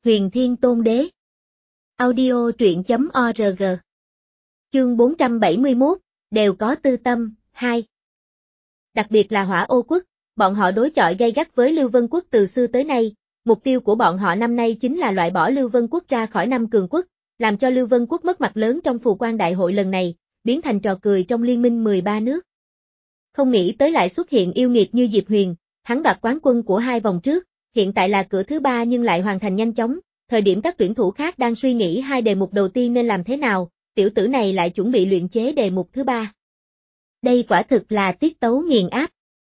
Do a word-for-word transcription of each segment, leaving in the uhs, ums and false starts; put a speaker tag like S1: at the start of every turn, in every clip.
S1: Huyền Thiên Tôn Đế. Audio truyện chấm org. Chương bốn trăm bảy mươi mốt, đều có tư tâm, hai. Đặc biệt là Hỏa Ô Quốc, bọn họ đối chọi gay gắt với Lưu Vân Quốc từ xưa tới nay, mục tiêu của bọn họ năm nay chính là loại bỏ Lưu Vân Quốc ra khỏi năm cường quốc, làm cho Lưu Vân Quốc mất mặt lớn trong phù quan đại hội lần này, biến thành trò cười trong liên minh mười ba nước. Không nghĩ tới lại xuất hiện yêu nghiệt như Diệp Huyền, hắn đoạt quán quân của hai vòng trước, hiện tại là cửa thứ ba nhưng lại hoàn thành nhanh chóng, thời điểm các tuyển thủ khác đang suy nghĩ hai đề mục đầu tiên nên làm thế nào, tiểu tử này lại chuẩn bị luyện chế đề mục thứ ba. Đây quả thực là tiết tấu nghiền áp.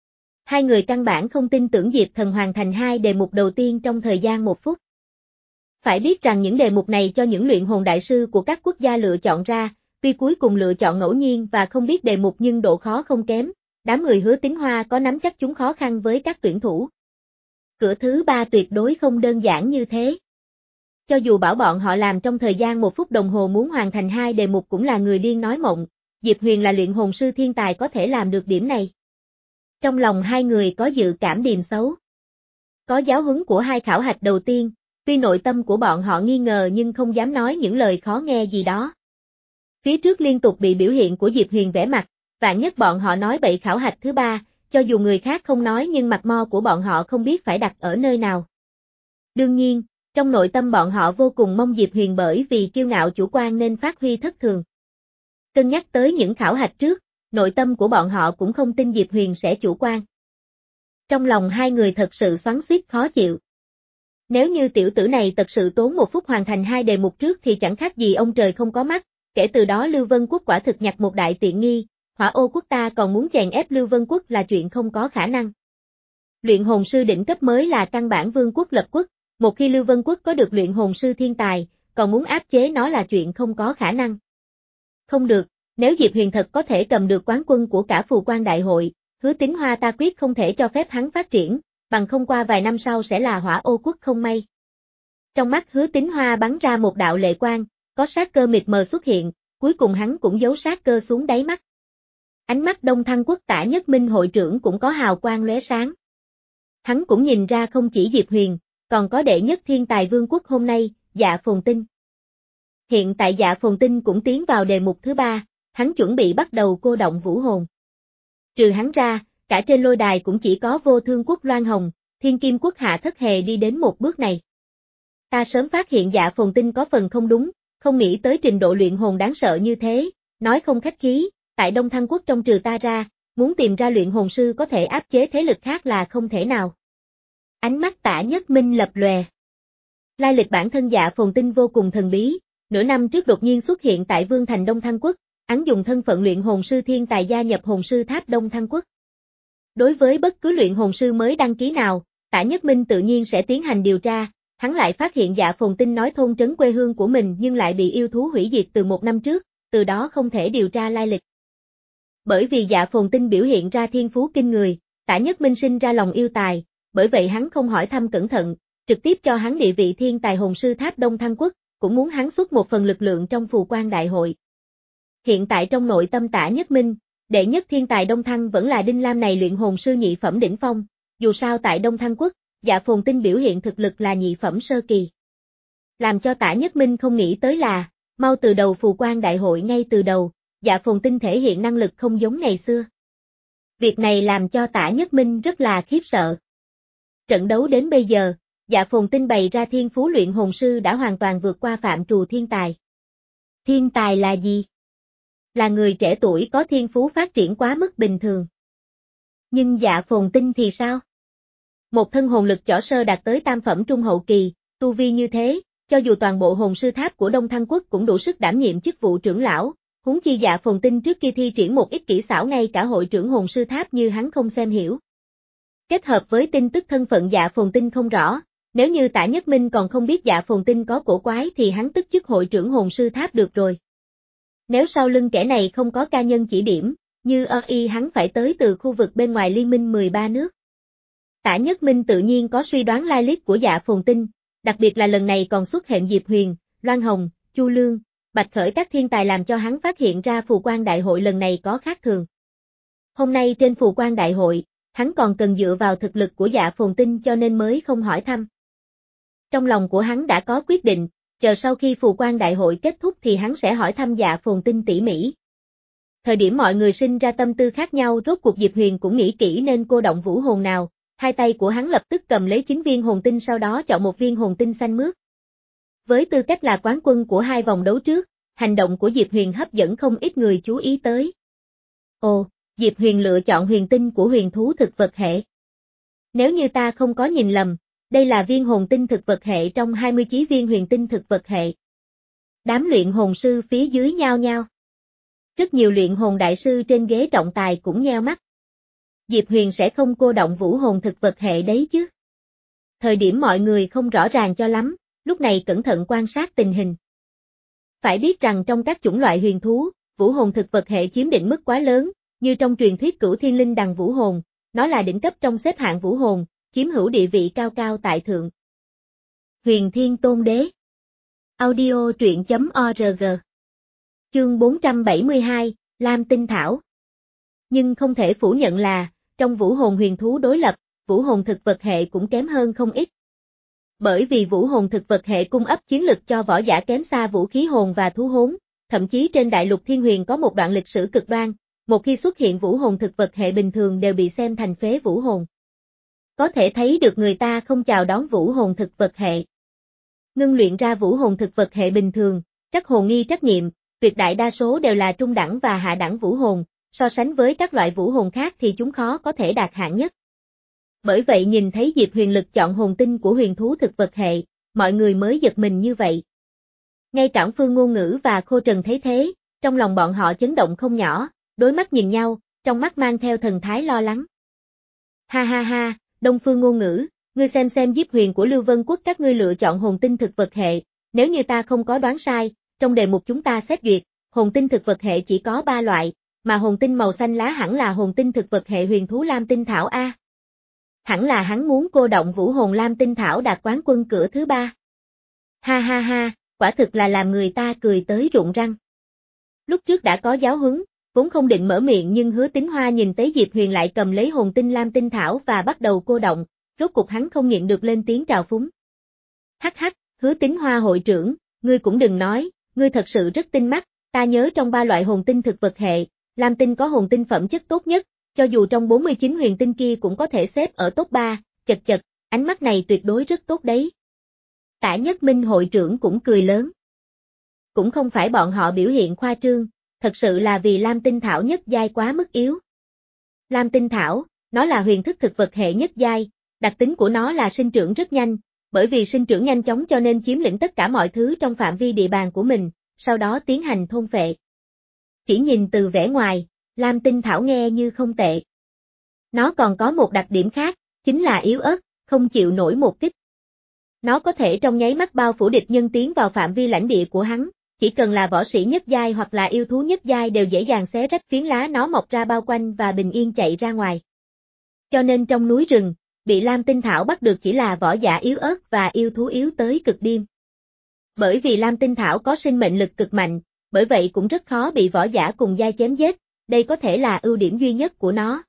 S1: Hai người căn bản không tin tưởng Diệp Thần hoàn thành hai đề mục đầu tiên trong thời gian một phút. Phải biết rằng những đề mục này cho những luyện hồn đại sư của các quốc gia lựa chọn ra, tuy cuối cùng lựa chọn ngẫu nhiên và không biết đề mục nhưng độ khó không kém, đám người Hứa Tín Hoa có nắm chắc chúng khó khăn với các tuyển thủ. Cửa thứ ba tuyệt đối không đơn giản như thế. Cho dù bảo bọn họ làm trong thời gian một phút đồng hồ muốn hoàn thành hai đề mục cũng là người điên nói mộng, Diệp Huyền là luyện hồn sư thiên tài có thể làm được điểm này. Trong lòng hai người có dự cảm điềm xấu. Có giáo huấn của hai khảo hạch đầu tiên, tuy nội tâm của bọn họ nghi ngờ nhưng không dám nói những lời khó nghe gì đó. Phía trước liên tục bị biểu hiện của Diệp Huyền vẽ mặt, vạn nhất bọn họ nói bậy khảo hạch thứ ba, cho dù người khác không nói nhưng mặt mo của bọn họ không biết phải đặt ở nơi nào. Đương nhiên, trong nội tâm bọn họ vô cùng mong Diệp Huyền bởi vì kiêu ngạo chủ quan nên phát huy thất thường. Cân nhắc tới những khảo hạch trước, nội tâm của bọn họ cũng không tin Diệp Huyền sẽ chủ quan. Trong lòng hai người thật sự xoắn xuýt khó chịu. Nếu như tiểu tử này thật sự tốn một phút hoàn thành hai đề mục trước thì chẳng khác gì ông trời không có mắt, kể từ đó Lưu Vân Quốc quả thực nhặt một đại tiện nghi, Hỏa Ô Quốc ta còn muốn chèn ép Lưu Vân Quốc là chuyện không có khả năng. Luyện hồn sư đỉnh cấp mới là căn bản vương quốc lập quốc, một khi Lưu Vân Quốc có được luyện hồn sư thiên tài, còn muốn áp chế nó là chuyện không có khả năng. Không được, nếu Diệp Huyền thật có thể cầm được quán quân của cả phù quan đại hội, Hứa Tín Hoa ta quyết không thể cho phép hắn phát triển, bằng không qua vài năm sau sẽ là Hỏa Ô Quốc không may. Trong mắt Hứa Tín Hoa bắn ra một đạo lệ quang, có sát cơ mịt mờ xuất hiện, cuối cùng hắn cũng giấu sát cơ xuống đáy mắt. Ánh mắt Đông Thăng Quốc Tả Nhất Minh hội trưởng cũng có hào quang lóe sáng. Hắn cũng nhìn ra không chỉ Diệp Huyền, còn có đệ nhất thiên tài vương quốc hôm nay, Dạ Phồn Tinh. Hiện tại Dạ Phồn Tinh cũng tiến vào đề mục thứ ba, hắn chuẩn bị bắt đầu cô động vũ hồn. Trừ hắn ra, cả trên lôi đài cũng chỉ có Vô Thương Quốc Loan Hồng, Thiên Kim Quốc Hạ Thất Hề đi đến một bước này. Ta sớm phát hiện Dạ Phồn Tinh có phần không đúng, không nghĩ tới trình độ luyện hồn đáng sợ như thế, nói không khách khí, tại Đông Thăng Quốc trong trừ ta ra, muốn tìm ra luyện hồn sư có thể áp chế thế lực khác là không thể nào. Ánh mắt Tả Nhất Minh lập lòe. Lai lịch bản thân Dạ Phồn Tinh vô cùng thần bí, nửa năm trước đột nhiên xuất hiện tại Vương thành Đông Thăng Quốc, hắn dùng thân phận luyện hồn sư thiên tài gia nhập hồn sư tháp Đông Thăng Quốc. Đối với bất cứ luyện hồn sư mới đăng ký nào, Tả Nhất Minh tự nhiên sẽ tiến hành điều tra, hắn lại phát hiện Dạ Phồn Tinh nói thôn trấn quê hương của mình nhưng lại bị yêu thú hủy diệt từ một năm trước, từ đó không thể điều tra lai lịch. Bởi vì Dạ Phồn Tinh biểu hiện ra thiên phú kinh người, Tả Nhất Minh sinh ra lòng yêu tài, bởi vậy hắn không hỏi thăm cẩn thận, trực tiếp cho hắn địa vị thiên tài hồn sư tháp Đông Thăng Quốc, cũng muốn hắn xuất một phần lực lượng trong phù quan đại hội. Hiện tại trong nội tâm Tả Nhất Minh, đệ nhất thiên tài Đông Thăng vẫn là Đinh Lam này luyện hồn sư nhị phẩm đỉnh phong, dù sao tại Đông Thăng Quốc, Dạ Phồn Tinh biểu hiện thực lực là nhị phẩm sơ kỳ. Làm cho Tả Nhất Minh không nghĩ tới là, mau từ đầu phù quan đại hội ngay từ đầu, Dạ Phồn Tinh thể hiện năng lực không giống ngày xưa. Việc này làm cho Tả Nhất Minh rất là khiếp sợ. Trận đấu đến bây giờ, Dạ Phồn Tinh bày ra thiên phú luyện hồn sư đã hoàn toàn vượt qua phạm trù thiên tài. Thiên tài là gì? Là người trẻ tuổi có thiên phú phát triển quá mức bình thường. Nhưng Dạ Phồn Tinh thì sao? Một thân hồn lực chỏ sơ đạt tới tam phẩm trung hậu kỳ, tu vi như thế, cho dù toàn bộ hồn sư tháp của Đông Thăng Quốc cũng đủ sức đảm nhiệm chức vụ trưởng lão, huống chi Dạ Phồn Tinh trước kia thi triển một ít kỹ xảo ngay cả hội trưởng hồn sư tháp như hắn không xem hiểu. Kết hợp với tin tức thân phận Dạ Phồn Tinh không rõ, nếu như Tả Nhất Minh còn không biết Dạ Phồn Tinh có cổ quái thì hắn tức chức hội trưởng hồn sư tháp được rồi. Nếu sau lưng kẻ này không có ca nhân chỉ điểm, như ơ y hắn phải tới từ khu vực bên ngoài liên minh mười ba nước. Tả Nhất Minh tự nhiên có suy đoán lai lịch của Dạ Phồn Tinh, đặc biệt là lần này còn xuất hiện Diệp Huyền, Loan Hồng, Chu Lương, Bạch Khởi các thiên tài làm cho hắn phát hiện ra phù quan đại hội lần này có khác thường. Hôm nay trên phù quan đại hội, hắn còn cần dựa vào thực lực của Dạ Phồn Tinh cho nên mới không hỏi thăm. Trong lòng của hắn đã có quyết định, chờ sau khi phù quan đại hội kết thúc thì hắn sẽ hỏi thăm Dạ Phồn Tinh tỉ mỉ. Thời điểm mọi người sinh ra tâm tư khác nhau, rốt cuộc Diệp Huyền cũng nghĩ kỹ nên cô động vũ hồn nào, hai tay của hắn lập tức cầm lấy chín viên hồn tinh, sau đó chọn một viên hồn tinh xanh mướt. Với tư cách là quán quân của hai vòng đấu trước, hành động của Diệp Huyền hấp dẫn không ít người chú ý tới. Ồ, Diệp Huyền lựa chọn huyền tinh của huyền thú thực vật hệ. Nếu như ta không có nhìn lầm, đây là viên hồn tinh thực vật hệ trong hai mươi chín viên huyền tinh thực vật hệ. Đám luyện hồn sư phía dưới nhao nhao. Rất nhiều luyện hồn đại sư trên ghế trọng tài cũng nheo mắt. Diệp Huyền sẽ không cô động vũ hồn thực vật hệ đấy chứ. Thời điểm mọi người không rõ ràng cho lắm, lúc này cẩn thận quan sát tình hình. Phải biết rằng trong các chủng loại huyền thú, vũ hồn thực vật hệ chiếm định mức quá lớn, như trong truyền thuyết Cửu Thiên Linh Đằng vũ hồn, nó là đỉnh cấp trong xếp hạng vũ hồn, chiếm hữu địa vị cao cao tại thượng. Huyền Thiên Tôn Đế. Audio truyện chấm org. Chương bốn trăm bảy mươi hai, Lam Tinh Thảo. Nhưng không thể phủ nhận là, trong vũ hồn huyền thú đối lập, vũ hồn thực vật hệ cũng kém hơn không ít. Bởi vì vũ hồn thực vật hệ cung ấp chiến lực cho võ giả kém xa vũ khí hồn và thú hốn, thậm chí trên đại lục thiên huyền có một đoạn lịch sử cực đoan, một khi xuất hiện vũ hồn thực vật hệ bình thường đều bị xem thành phế vũ hồn. Có thể thấy được người ta không chào đón vũ hồn thực vật hệ. Ngưng luyện ra vũ hồn thực vật hệ bình thường, trắc hồn nghi trắc nghiệm, tuyệt đại đa số đều là trung đẳng và hạ đẳng vũ hồn, so sánh với các loại vũ hồn khác thì chúng khó có thể đạt hạng nhất. Bởi vậy nhìn thấy Diệp Huyền lực chọn hồn tinh của huyền thú thực vật hệ, mọi người mới giật mình như vậy. Ngay Trảm Phương Ngôn Ngữ và Khô Trần thấy thế, trong lòng bọn họ chấn động không nhỏ, đối mắt nhìn nhau, trong mắt mang theo thần thái lo lắng. Ha ha ha, Đông Phương Ngôn Ngữ, ngươi xem xem Diệp Huyền của Lưu Vân Quốc các ngươi lựa chọn hồn tinh thực vật hệ, nếu như ta không có đoán sai, trong đề mục chúng ta xét duyệt, hồn tinh thực vật hệ chỉ có ba loại, mà hồn tinh màu xanh lá hẳn là hồn tinh thực vật hệ huyền thú Lam Tinh Thảo A. Hẳn là hắn muốn cô động vũ hồn Lam Tinh Thảo đạt quán quân cửa thứ ba. Ha ha ha, quả thực là làm người ta cười tới rụng răng. Lúc trước đã có giáo huấn, vốn không định mở miệng nhưng Hứa Tín Hoa nhìn thấy Diệp Huyền lại cầm lấy hồn tinh Lam Tinh Thảo và bắt đầu cô động, rốt cục hắn không nhịn được lên tiếng trào phúng. Hắc hắc, Hứa Tín Hoa hội trưởng, ngươi cũng đừng nói, ngươi thật sự rất tinh mắt, ta nhớ trong ba loại hồn tinh thực vật hệ, Lam Tinh có hồn tinh phẩm chất tốt nhất, cho dù trong bốn mươi chín huyền tinh kia cũng có thể xếp ở top ba, chật chật, ánh mắt này tuyệt đối rất tốt đấy. Tả Nhất Minh hội trưởng cũng cười lớn. Cũng không phải bọn họ biểu hiện khoa trương, thật sự là vì Lam Tinh Thảo nhất giai quá mức yếu. Lam Tinh Thảo, nó là huyền thức thực vật hệ nhất giai, đặc tính của nó là sinh trưởng rất nhanh, bởi vì sinh trưởng nhanh chóng cho nên chiếm lĩnh tất cả mọi thứ trong phạm vi địa bàn của mình, sau đó tiến hành thôn phệ. Chỉ nhìn từ vẻ ngoài, Lam Tinh Thảo nghe như không tệ. Nó còn có một đặc điểm khác, chính là yếu ớt, không chịu nổi một kích. Nó có thể trong nháy mắt bao phủ địch nhân tiến vào phạm vi lãnh địa của hắn, chỉ cần là võ sĩ nhất giai hoặc là yêu thú nhất giai đều dễ dàng xé rách phiến lá nó mọc ra bao quanh và bình yên chạy ra ngoài. Cho nên trong núi rừng, bị Lam Tinh Thảo bắt được chỉ là võ giả yếu ớt và yêu thú yếu tới cực điểm. Bởi vì Lam Tinh Thảo có sinh mệnh lực cực mạnh, bởi vậy cũng rất khó bị võ giả cùng giai chém giết, đây có thể là ưu điểm duy nhất của nó.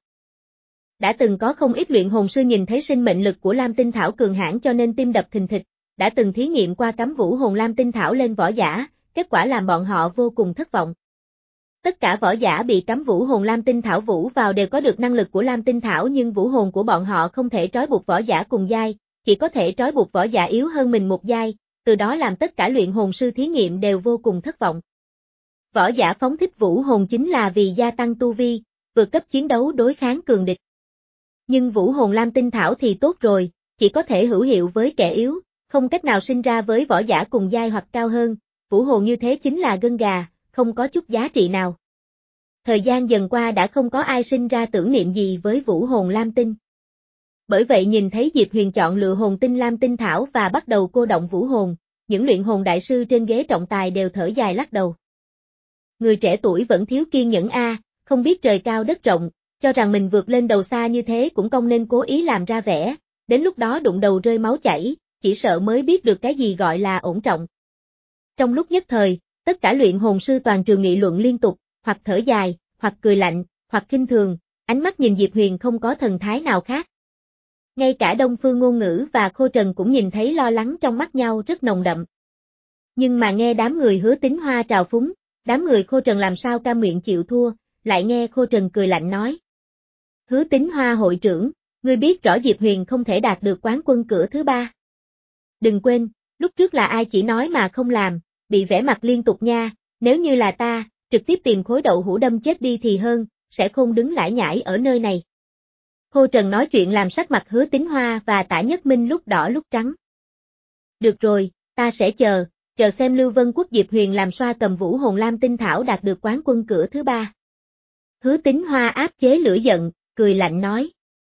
S1: Đã từng có không ít luyện hồn sư nhìn thấy sinh mệnh lực của Lam Tinh Thảo cường hãn cho nên tim đập thình thịch, đã từng thí nghiệm qua cắm vũ hồn Lam Tinh Thảo lên võ giả, kết quả làm bọn họ vô cùng thất vọng. Tất cả võ giả bị cắm vũ hồn Lam Tinh Thảo vũ vào đều có được năng lực của Lam Tinh Thảo nhưng vũ hồn của bọn họ không thể trói buộc võ giả cùng giai, chỉ có thể trói buộc võ giả yếu hơn mình một giai, từ đó làm tất cả luyện hồn sư thí nghiệm đều vô cùng thất vọng. Võ giả phóng thích vũ hồn chính là vì gia tăng tu vi, vượt cấp chiến đấu đối kháng cường địch. Nhưng vũ hồn Lam Tinh Thảo thì tốt rồi, chỉ có thể hữu hiệu với kẻ yếu, không cách nào sinh ra với võ giả cùng giai hoặc cao hơn, vũ hồn như thế chính là gân gà, không có chút giá trị nào. Thời gian dần qua đã không có ai sinh ra tưởng niệm gì với vũ hồn Lam Tinh. Bởi vậy nhìn thấy Diệp Huyền chọn lựa hồn tinh Lam Tinh Thảo và bắt đầu cô động vũ hồn, những luyện hồn đại sư trên ghế trọng tài đều thở dài lắc đầu. Người trẻ tuổi vẫn thiếu kiên nhẫn a, không biết trời cao đất rộng, cho rằng mình vượt lên đầu xa như thế cũng không nên cố ý làm ra vẻ, đến lúc đó đụng đầu rơi máu chảy, chỉ sợ mới biết được cái gì gọi là ổn trọng. Trong lúc nhất thời, tất cả luyện hồn sư toàn trường nghị luận liên tục, hoặc thở dài, hoặc cười lạnh, hoặc khinh thường, ánh mắt nhìn Diệp Huyền không có thần thái nào khác. Ngay cả Đông Phương Ngôn Ngữ và Khô Trần cũng nhìn thấy lo lắng trong mắt nhau rất nồng đậm. Nhưng mà nghe đám người Hứa Tín Hoa trào phúng, đám người Khô Trần làm sao cam nguyện chịu thua, lại nghe Khô Trần cười lạnh nói. Hứa Tín Hoa hội trưởng, ngươi biết rõ Diệp Huyền không thể đạt được quán quân cửa thứ ba. Đừng quên, lúc trước là ai chỉ nói mà không làm, bị vẽ mặt liên tục nha, nếu như là ta, trực tiếp tìm khối đậu hũ đâm chết đi thì hơn, sẽ không đứng lải nhải ở nơi này. Khô Trần nói chuyện làm sắc mặt Hứa Tín Hoa và Tả Nhất Minh lúc đỏ lúc trắng. Được rồi, ta sẽ chờ, chờ xem Lưu Vân Quốc Diệp Huyền làm xoa cầm Vũ Hồn Lam Tinh Thảo đạt được quán quân cửa thứ ba. Hứa Tín Hoa áp chế lửa giận, cười lạnh nói.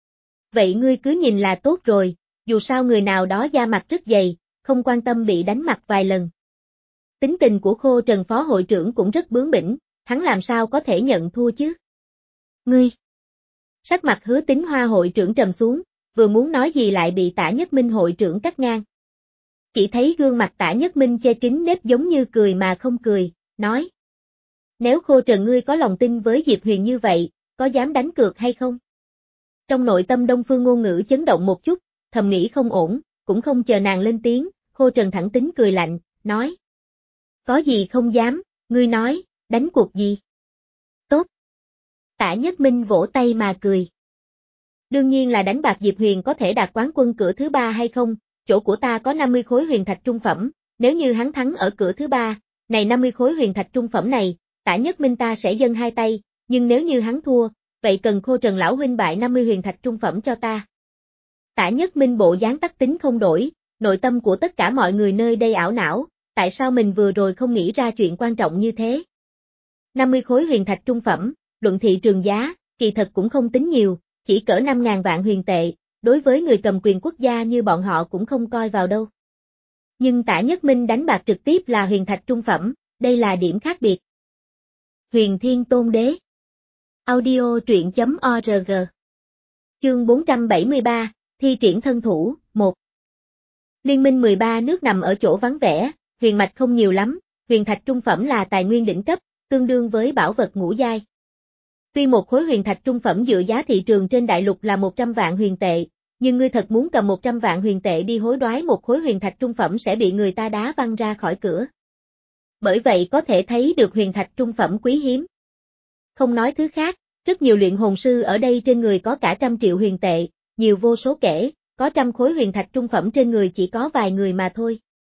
S1: Vậy ngươi cứ nhìn là tốt rồi, dù sao người nào đó da mặt rất dày, không quan tâm bị đánh mặt vài lần. Tính tình của Khô Trần phó hội trưởng cũng rất bướng bỉnh, hắn làm sao có thể nhận thua chứ? Ngươi! Sắc mặt Hứa Tín Hoa hội trưởng trầm xuống, vừa muốn nói gì lại bị Tả Nhất Minh hội trưởng cắt ngang. Chỉ thấy gương mặt Tả Nhất Minh che kín nếp giống như cười mà không cười, nói. Nếu Khô Trần ngươi có lòng tin với Diệp Huyền như vậy, có dám đánh cược hay không? Trong nội tâm Đông Phương Ngôn Ngữ chấn động một chút, thầm nghĩ không ổn, cũng không chờ nàng lên tiếng, Khô Trần thẳng tính cười lạnh, nói. Có gì không dám, ngươi nói, đánh cuộc gì? Tốt. Tả Nhất Minh vỗ tay mà cười. Đương nhiên là đánh bạc Diệp Huyền có thể đạt quán quân cửa thứ ba hay không, chỗ của ta có năm mươi khối huyền thạch trung phẩm, nếu như hắn thắng ở cửa thứ ba, này năm mươi khối huyền thạch trung phẩm này, Tả Nhất Minh ta sẽ dâng hai tay, nhưng nếu như hắn thua, vậy cần Khô Trần lão huynh bại năm mươi huyền thạch trung phẩm cho ta. Tả Nhất Minh bộ dáng tắc tính không đổi, nội tâm của tất cả mọi người nơi đây ảo não, tại sao mình vừa rồi không nghĩ ra chuyện quan trọng như thế. năm mươi khối huyền thạch trung phẩm, luận thị trường giá, kỳ thật cũng không tính nhiều, chỉ cỡ năm ngàn vạn huyền tệ, đối với người cầm quyền quốc gia như bọn họ cũng không coi vào đâu. Nhưng Tả Nhất Minh đánh bạc trực tiếp là huyền thạch trung phẩm, đây là điểm khác biệt. Huyền Thiên Tôn Đế Audio truyện chấm org Chương bốn trăm bảy mươi ba, Thi triển thân thủ, một Liên minh mười ba nước nằm ở chỗ vắng vẻ, huyền mạch không nhiều lắm, huyền thạch trung phẩm là tài nguyên đỉnh cấp, tương đương với bảo vật ngũ giai. Tuy một khối huyền thạch trung phẩm dựa giá thị trường trên đại lục là một trăm vạn huyền tệ, nhưng ngươi thật muốn cầm một trăm vạn huyền tệ đi hối đoái một khối huyền thạch trung phẩm sẽ bị người ta đá văng ra khỏi cửa. Bởi vậy có thể thấy được huyền thạch trung phẩm quý hiếm. Không nói thứ khác, rất nhiều luyện hồn sư ở đây trên người có cả trăm triệu huyền tệ, nhiều vô số kể, có trăm khối huyền thạch trung phẩm trên người chỉ có vài người mà thôi.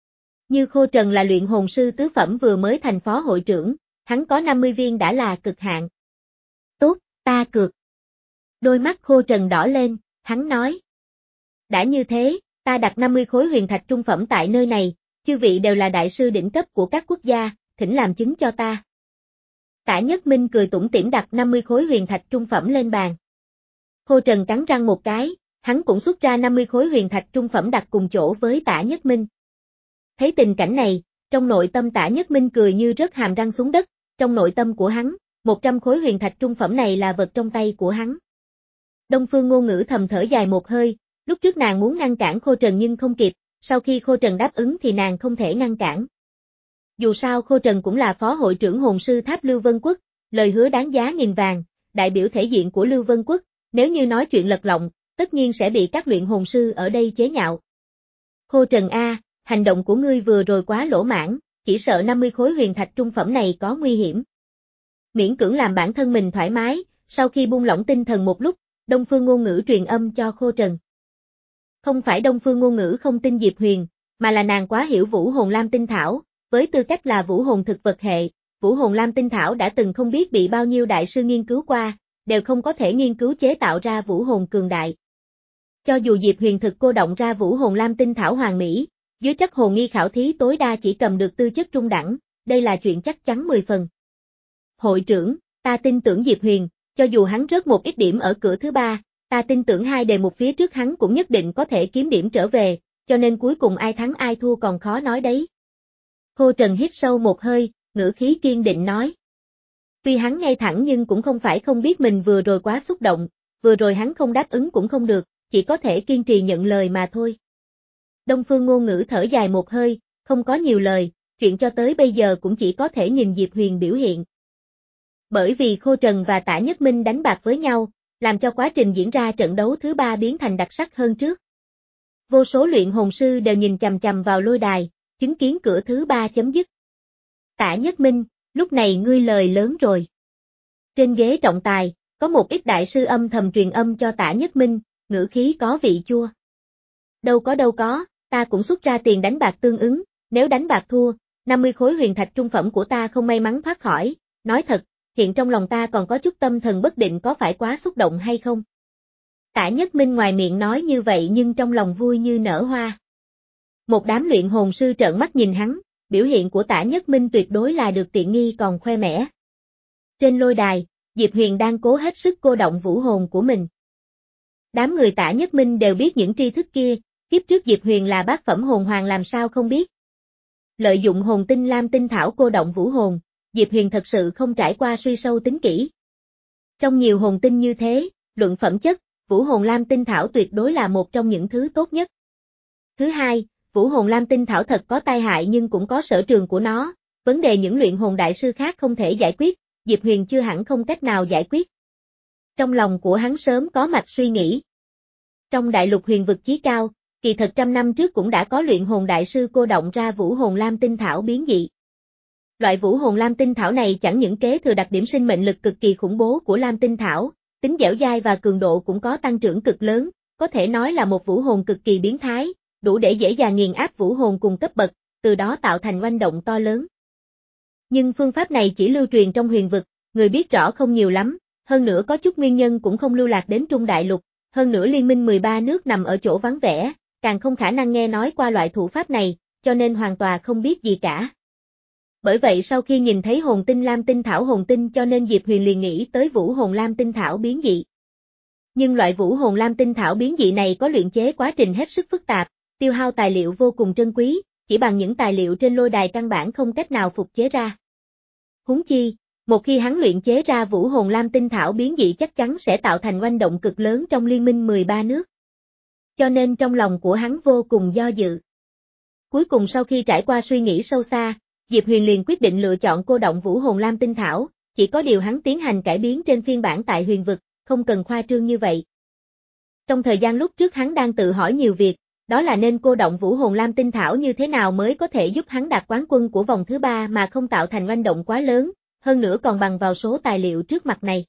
S1: Như Khô Trần là luyện hồn sư tứ phẩm vừa mới thành phó hội trưởng, hắn có năm mươi viên đã là cực hạn. Tốt, ta cược. Đôi mắt Khô Trần đỏ lên, hắn nói. Đã như thế, ta đặt năm mươi khối huyền thạch trung phẩm tại nơi này, chư vị đều là đại sư đỉnh cấp của các quốc gia, thỉnh làm chứng cho ta. Tả Nhất Minh cười tủm tỉm đặt năm mươi khối huyền thạch trung phẩm lên bàn. Khô Trần cắn răng một cái, hắn cũng xuất ra năm mươi khối huyền thạch trung phẩm đặt cùng chỗ với Tả Nhất Minh. Thấy tình cảnh này, trong nội tâm Tả Nhất Minh cười như rớt hàm răng xuống đất, trong nội tâm của hắn, một trăm khối huyền thạch trung phẩm này là vật trong tay của hắn. Đông Phương Ngôn Ngữ thầm thở dài một hơi, lúc trước nàng muốn ngăn cản Khô Trần nhưng không kịp, sau khi Khô Trần đáp ứng thì nàng không thể ngăn cản. Dù sao Khô Trần cũng là phó hội trưởng hồn sư tháp Lưu Vân Quốc, lời hứa đáng giá nghìn vàng, đại biểu thể diện của Lưu Vân Quốc, nếu như nói chuyện lật lọng, tất nhiên sẽ bị các luyện hồn sư ở đây chế nhạo. Khô Trần A, hành động của ngươi vừa rồi quá lỗ mãn, chỉ sợ năm mươi khối huyền thạch trung phẩm này có nguy hiểm. Miễn cưỡng làm bản thân mình thoải mái, sau khi buông lỏng tinh thần một lúc, Đông Phương Ngôn Ngữ truyền âm cho Khô Trần. Không phải Đông Phương Ngôn Ngữ không tin Diệp Huyền, mà là nàng quá hiểu Vũ Hồn Lam Tinh Thảo, với tư cách là vũ hồn thực vật hệ, Vũ Hồn Lam Tinh Thảo đã từng không biết bị bao nhiêu đại sư nghiên cứu qua, đều không có thể nghiên cứu chế tạo ra vũ hồn cường đại. Cho dù Diệp Huyền thực cô động ra Vũ Hồn Lam Tinh Thảo hoàn mỹ, dưới trắc hồn nghi khảo thí tối đa chỉ cầm được tư chất trung đẳng, đây là chuyện chắc chắn mười phần. Hội trưởng, ta tin tưởng Diệp Huyền, cho dù hắn rớt một ít điểm ở cửa thứ ba, ta tin tưởng hai đề một phía trước hắn cũng nhất định có thể kiếm điểm trở về, cho nên cuối cùng ai thắng ai thua còn khó nói đấy. Khô Trần hít sâu một hơi, ngữ khí kiên định nói. Tuy hắn ngay thẳng nhưng cũng không phải không biết mình vừa rồi quá xúc động, vừa rồi hắn không đáp ứng cũng không được, chỉ có thể kiên trì nhận lời mà thôi. Đông Phương Ngôn Ngữ thở dài một hơi, không có nhiều lời, chuyện cho tới bây giờ cũng chỉ có thể nhìn Diệp Huyền biểu hiện. Bởi vì Khô Trần và Tả Nhất Minh đánh bạc với nhau, làm cho quá trình diễn ra trận đấu thứ ba biến thành đặc sắc hơn trước. Vô số luyện hồn sư đều nhìn chằm chằm vào lôi đài, chứng kiến cửa thứ ba chấm dứt. Tả Nhất Minh, lúc này ngươi lời lớn rồi. Trên ghế trọng tài, có một ít đại sư âm thầm truyền âm cho Tả Nhất Minh, ngữ khí có vị chua. Đâu có đâu có, ta cũng xuất ra tiền đánh bạc tương ứng, nếu đánh bạc thua, năm mươi khối huyền thạch trung phẩm của ta không may mắn thoát khỏi, nói thật, hiện trong lòng ta còn có chút tâm thần bất định có phải quá xúc động hay không. Tả Nhất Minh ngoài miệng nói như vậy nhưng trong lòng vui như nở hoa. Một đám luyện hồn sư trợn mắt nhìn hắn, biểu hiện của Tả Nhất Minh tuyệt đối là được tiện nghi còn khoe mẽ. Trên lôi đài, Diệp Huyền đang cố hết sức cô động vũ hồn của mình. Đám người Tả Nhất Minh đều biết những tri thức kia, kiếp trước Diệp Huyền là bát phẩm hồn hoàng làm sao không biết. Lợi dụng hồn tinh lam tinh thảo cô động vũ hồn, Diệp Huyền thật sự không trải qua suy sâu tính kỹ. Trong nhiều hồn tinh như thế, luận phẩm chất, vũ hồn lam tinh thảo tuyệt đối là một trong những thứ tốt nhất. Thứ hai, vũ hồn lam tinh thảo thật có tai hại nhưng cũng có sở trường của nó, vấn đề những luyện hồn đại sư khác không thể giải quyết, Diệp Huyền chưa hẳn không cách nào giải quyết. Trong lòng của hắn sớm có mạch suy nghĩ. Trong đại lục huyền vực chí cao, kỳ thật trăm năm trước cũng đã có luyện hồn đại sư cô động ra vũ hồn lam tinh thảo biến dị. Loại vũ hồn lam tinh thảo này chẳng những kế thừa đặc điểm sinh mệnh lực cực kỳ khủng bố của lam tinh thảo, tính dẻo dai và cường độ cũng có tăng trưởng cực lớn, có thể nói là một vũ hồn cực kỳ biến thái, đủ để dễ dàng nghiền áp vũ hồn cùng cấp bậc, từ đó tạo thành oanh động to lớn. Nhưng phương pháp này chỉ lưu truyền trong huyền vực, người biết rõ không nhiều lắm, hơn nữa có chút nguyên nhân cũng không lưu lạc đến Trung Đại Lục, hơn nữa liên minh mười ba nước nằm ở chỗ vắng vẻ, càng không khả năng nghe nói qua loại thủ pháp này, cho nên hoàn toàn không biết gì cả. Bởi vậy sau khi nhìn thấy hồn tinh lam tinh thảo hồn tinh cho nên Diệp Huyền liền nghĩ tới vũ hồn lam tinh thảo biến dị. Nhưng loại vũ hồn lam tinh thảo biến dị này có luyện chế quá trình hết sức phức tạp, tiêu hao tài liệu vô cùng trân quý, chỉ bằng những tài liệu trên lôi đài căn bản không cách nào phục chế ra. Huống chi, một khi hắn luyện chế ra vũ hồn lam tinh thảo biến dị chắc chắn sẽ tạo thành oanh động cực lớn trong liên minh mười ba nước. Cho nên trong lòng của hắn vô cùng do dự. Cuối cùng sau khi trải qua suy nghĩ sâu xa, Diệp Huyền liền quyết định lựa chọn cô động vũ hồn lam tinh thảo, chỉ có điều hắn tiến hành cải biến trên phiên bản tại huyền vực, không cần khoa trương như vậy. Trong thời gian lúc trước hắn đang tự hỏi nhiều việc, đó là nên cô động vũ hồn lam tinh thảo như thế nào mới có thể giúp hắn đạt quán quân của vòng thứ ba mà không tạo thành oanh động quá lớn, hơn nữa còn bằng vào số tài liệu trước mặt này.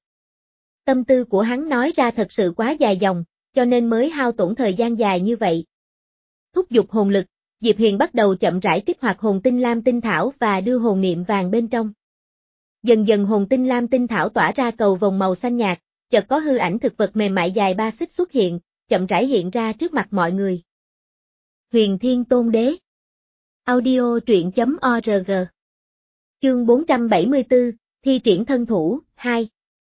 S1: Tâm tư của hắn nói ra thật sự quá dài dòng, cho nên mới hao tổn thời gian dài như vậy. Thúc giục hồn lực, Diệp Huyền bắt đầu chậm rãi kích hoạt hồn tinh lam tinh thảo và đưa hồn niệm vàng bên trong. Dần dần hồn tinh lam tinh thảo tỏa ra cầu vồng màu xanh nhạt, chợt có hư ảnh thực vật mềm mại dài ba xích xuất hiện, chậm rãi hiện ra trước mặt mọi người. Huyền Thiên Tôn Đế. Audio truyện chấm org. Chương bốn trăm bảy mươi tư, thi triển thân thủ, hai.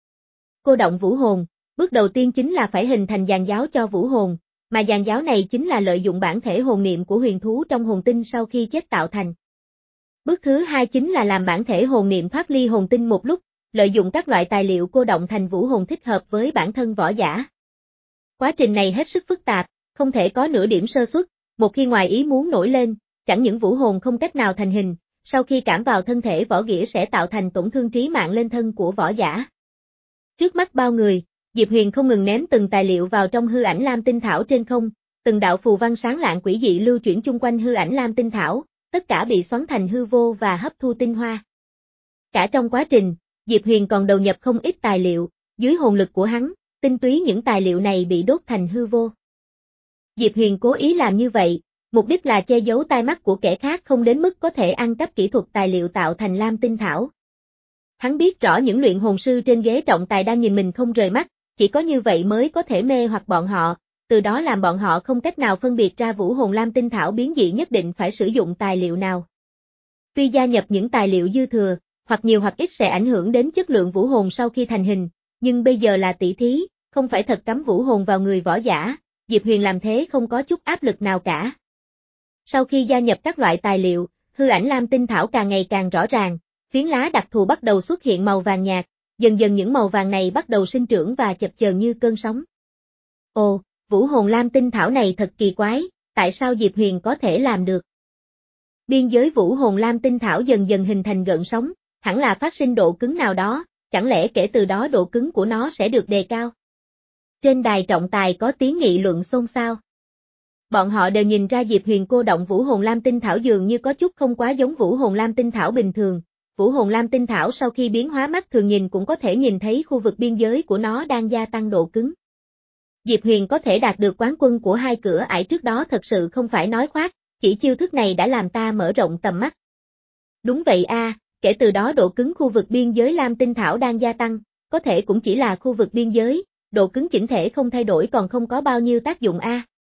S1: Cô động vũ hồn, bước đầu tiên chính là phải hình thành dàn giáo cho vũ hồn, mà dàn giáo này chính là lợi dụng bản thể hồn niệm của huyền thú trong hồn tinh sau khi chết tạo thành. Bước thứ hai chính là làm bản thể hồn niệm thoát ly hồn tinh một lúc, lợi dụng các loại tài liệu cô động thành vũ hồn thích hợp với bản thân võ giả. Quá trình này hết sức phức tạp, không thể có nửa điểm sơ suất, một khi ngoài ý muốn nổi lên, chẳng những vũ hồn không cách nào thành hình, sau khi cảm vào thân thể võ nghĩa sẽ tạo thành tổn thương trí mạng lên thân của võ giả. Trước mắt bao người, Diệp Huyền không ngừng ném từng tài liệu vào trong hư ảnh lam tinh thảo trên không, từng đạo phù văn sáng lạng quỷ dị lưu chuyển chung quanh hư ảnh lam tinh thảo, tất cả bị xoắn thành hư vô và hấp thu tinh hoa. Cả trong quá trình, Diệp Huyền còn đầu nhập không ít tài liệu, dưới hồn lực của hắn, tinh túy những tài liệu này bị đốt thành hư vô. Diệp Huyền cố ý làm như vậy, mục đích là che giấu tai mắt của kẻ khác không đến mức có thể ăn cắp kỹ thuật tài liệu tạo thành lam tinh thảo. Hắn biết rõ những luyện hồn sư trên ghế trọng tài đang nhìn mình không rời mắt, chỉ có như vậy mới có thể mê hoặc bọn họ, từ đó làm bọn họ không cách nào phân biệt ra vũ hồn lam tinh thảo biến dị nhất định phải sử dụng tài liệu nào. Tuy gia nhập những tài liệu dư thừa, hoặc nhiều hoặc ít sẽ ảnh hưởng đến chất lượng vũ hồn sau khi thành hình, nhưng bây giờ là tỷ thí, không phải thật cắm vũ hồn vào người võ giả, Diệp Huyền làm thế không có chút áp lực nào cả. Sau khi gia nhập các loại tài liệu, hư ảnh lam tinh thảo càng ngày càng rõ ràng, phiến lá đặc thù bắt đầu xuất hiện màu vàng nhạt, dần dần những màu vàng này bắt đầu sinh trưởng và chập chờn như cơn sóng. Ồ, vũ hồn lam tinh thảo này thật kỳ quái, tại sao Diệp Huyền có thể làm được? Biên giới vũ hồn lam tinh thảo dần dần hình thành gợn sóng, hẳn là phát sinh độ cứng nào đó, chẳng lẽ kể từ đó độ cứng của nó sẽ được đề cao? Trên đài trọng tài có tiếng nghị luận xôn xao. Bọn họ đều nhìn ra Diệp Huyền cô động Vũ Hồn Lam Tinh Thảo dường như có chút không quá giống Vũ Hồn Lam Tinh Thảo bình thường. Vũ Hồn Lam Tinh Thảo sau khi biến hóa mắt thường nhìn cũng có thể nhìn thấy khu vực biên giới của nó đang gia tăng độ cứng. Diệp Huyền có thể đạt được quán quân của hai cửa ải trước đó thật sự không phải nói khoác, chỉ chiêu thức này đã làm ta mở rộng tầm mắt. Đúng vậy a, à, kể từ đó độ cứng khu vực biên giới Lam Tinh Thảo đang gia tăng, có thể cũng chỉ là khu vực biên giới, độ cứng chỉnh thể không thay đổi còn không có bao nhiêu tác dụng a. À.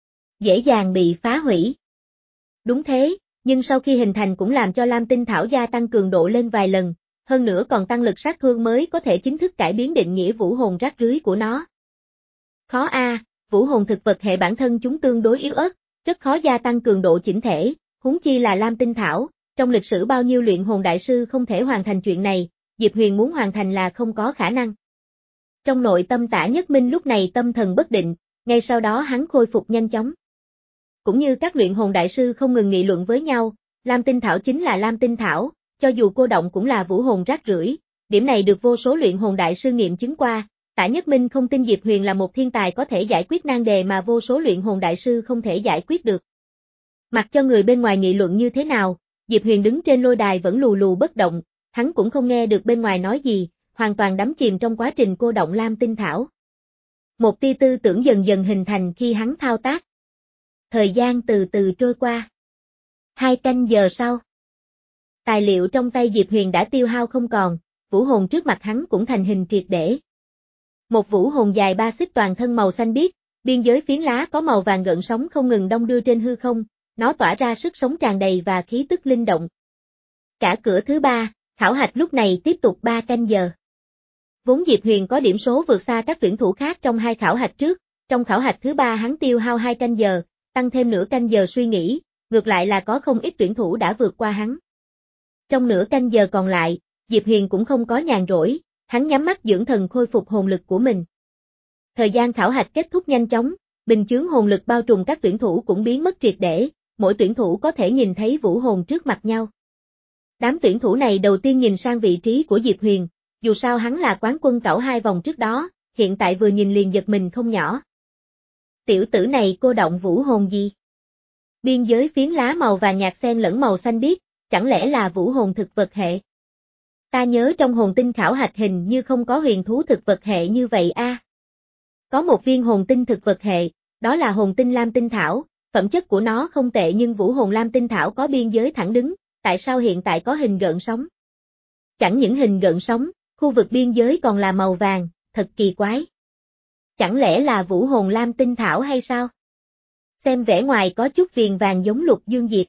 S1: Dễ dàng bị phá hủy. Đúng thế, nhưng sau khi hình thành cũng làm cho Lam Tinh Thảo gia tăng cường độ lên vài lần, hơn nữa còn tăng lực sát thương mới có thể chính thức cải biến định nghĩa vũ hồn rác rưới của nó. Khó a, à, vũ hồn thực vật hệ bản thân chúng tương đối yếu ớt, rất khó gia tăng cường độ chỉnh thể, huống chi là Lam Tinh Thảo, trong lịch sử bao nhiêu luyện hồn đại sư không thể hoàn thành chuyện này, Diệp Huyền muốn hoàn thành là không có khả năng. Trong nội tâm Tả Nhất Minh lúc này tâm thần bất định, ngay sau đó hắn khôi phục nhanh chóng. Cũng như các luyện hồn đại sư không ngừng nghị luận với nhau, Lam Tinh Thảo chính là Lam Tinh Thảo, cho dù cô động cũng là vũ hồn rác rưởi, điểm này được vô số luyện hồn đại sư nghiệm chứng qua. Tả Nhất Minh không tin Diệp Huyền là một thiên tài có thể giải quyết nan đề mà vô số luyện hồn đại sư không thể giải quyết được. Mặc cho người bên ngoài nghị luận như thế nào, Diệp Huyền đứng trên lôi đài vẫn lù lù bất động, hắn cũng không nghe được bên ngoài nói gì, hoàn toàn đắm chìm trong quá trình cô động Lam Tinh Thảo. Một tia tư tưởng dần dần hình thành khi hắn thao tác. Thời gian từ từ trôi qua. Hai canh giờ sau. Tài liệu trong tay Diệp Huyền đã tiêu hao không còn, vũ hồn trước mặt hắn cũng thành hình triệt để. Một vũ hồn dài ba xích toàn thân màu xanh biếc, biên giới phiến lá có màu vàng gợn sóng không ngừng đong đưa trên hư không, nó tỏa ra sức sống tràn đầy và khí tức linh động. Cả cửa thứ ba, khảo hạch lúc này tiếp tục ba canh giờ. Vốn Diệp Huyền có điểm số vượt xa các tuyển thủ khác trong hai khảo hạch trước, trong khảo hạch thứ ba hắn tiêu hao hai canh giờ, tăng thêm nửa canh giờ suy nghĩ, ngược lại là có không ít tuyển thủ đã vượt qua hắn. Trong nửa canh giờ còn lại, Diệp Huyền cũng không có nhàn rỗi, hắn nhắm mắt dưỡng thần khôi phục hồn lực của mình. Thời gian khảo hạch kết thúc nhanh chóng, bình chướng hồn lực bao trùm các tuyển thủ cũng biến mất triệt để, mỗi tuyển thủ có thể nhìn thấy vũ hồn trước mặt nhau. Đám tuyển thủ này đầu tiên nhìn sang vị trí của Diệp Huyền, dù sao hắn là quán quân cẩu hai vòng trước đó, hiện tại vừa nhìn liền giật mình không nhỏ. Tiểu tử này cô động vũ hồn gì? Biên giới phiến lá màu vàng nhạt xen lẫn màu xanh biếc, chẳng lẽ là vũ hồn thực vật hệ? Ta nhớ trong hồn tinh khảo hạch hình như không có huyền thú thực vật hệ như vậy a. À. Có một viên hồn tinh thực vật hệ, đó là hồn tinh Lam Tinh Thảo, phẩm chất của nó không tệ nhưng vũ hồn Lam Tinh Thảo có biên giới thẳng đứng, tại sao hiện tại có hình gợn sóng? Chẳng những hình gợn sóng, khu vực biên giới còn là màu vàng, thật kỳ quái. Chẳng lẽ là vũ hồn Lam Tinh Thảo hay sao? Xem vẻ ngoài có chút viền vàng giống Lục Dương Diệp.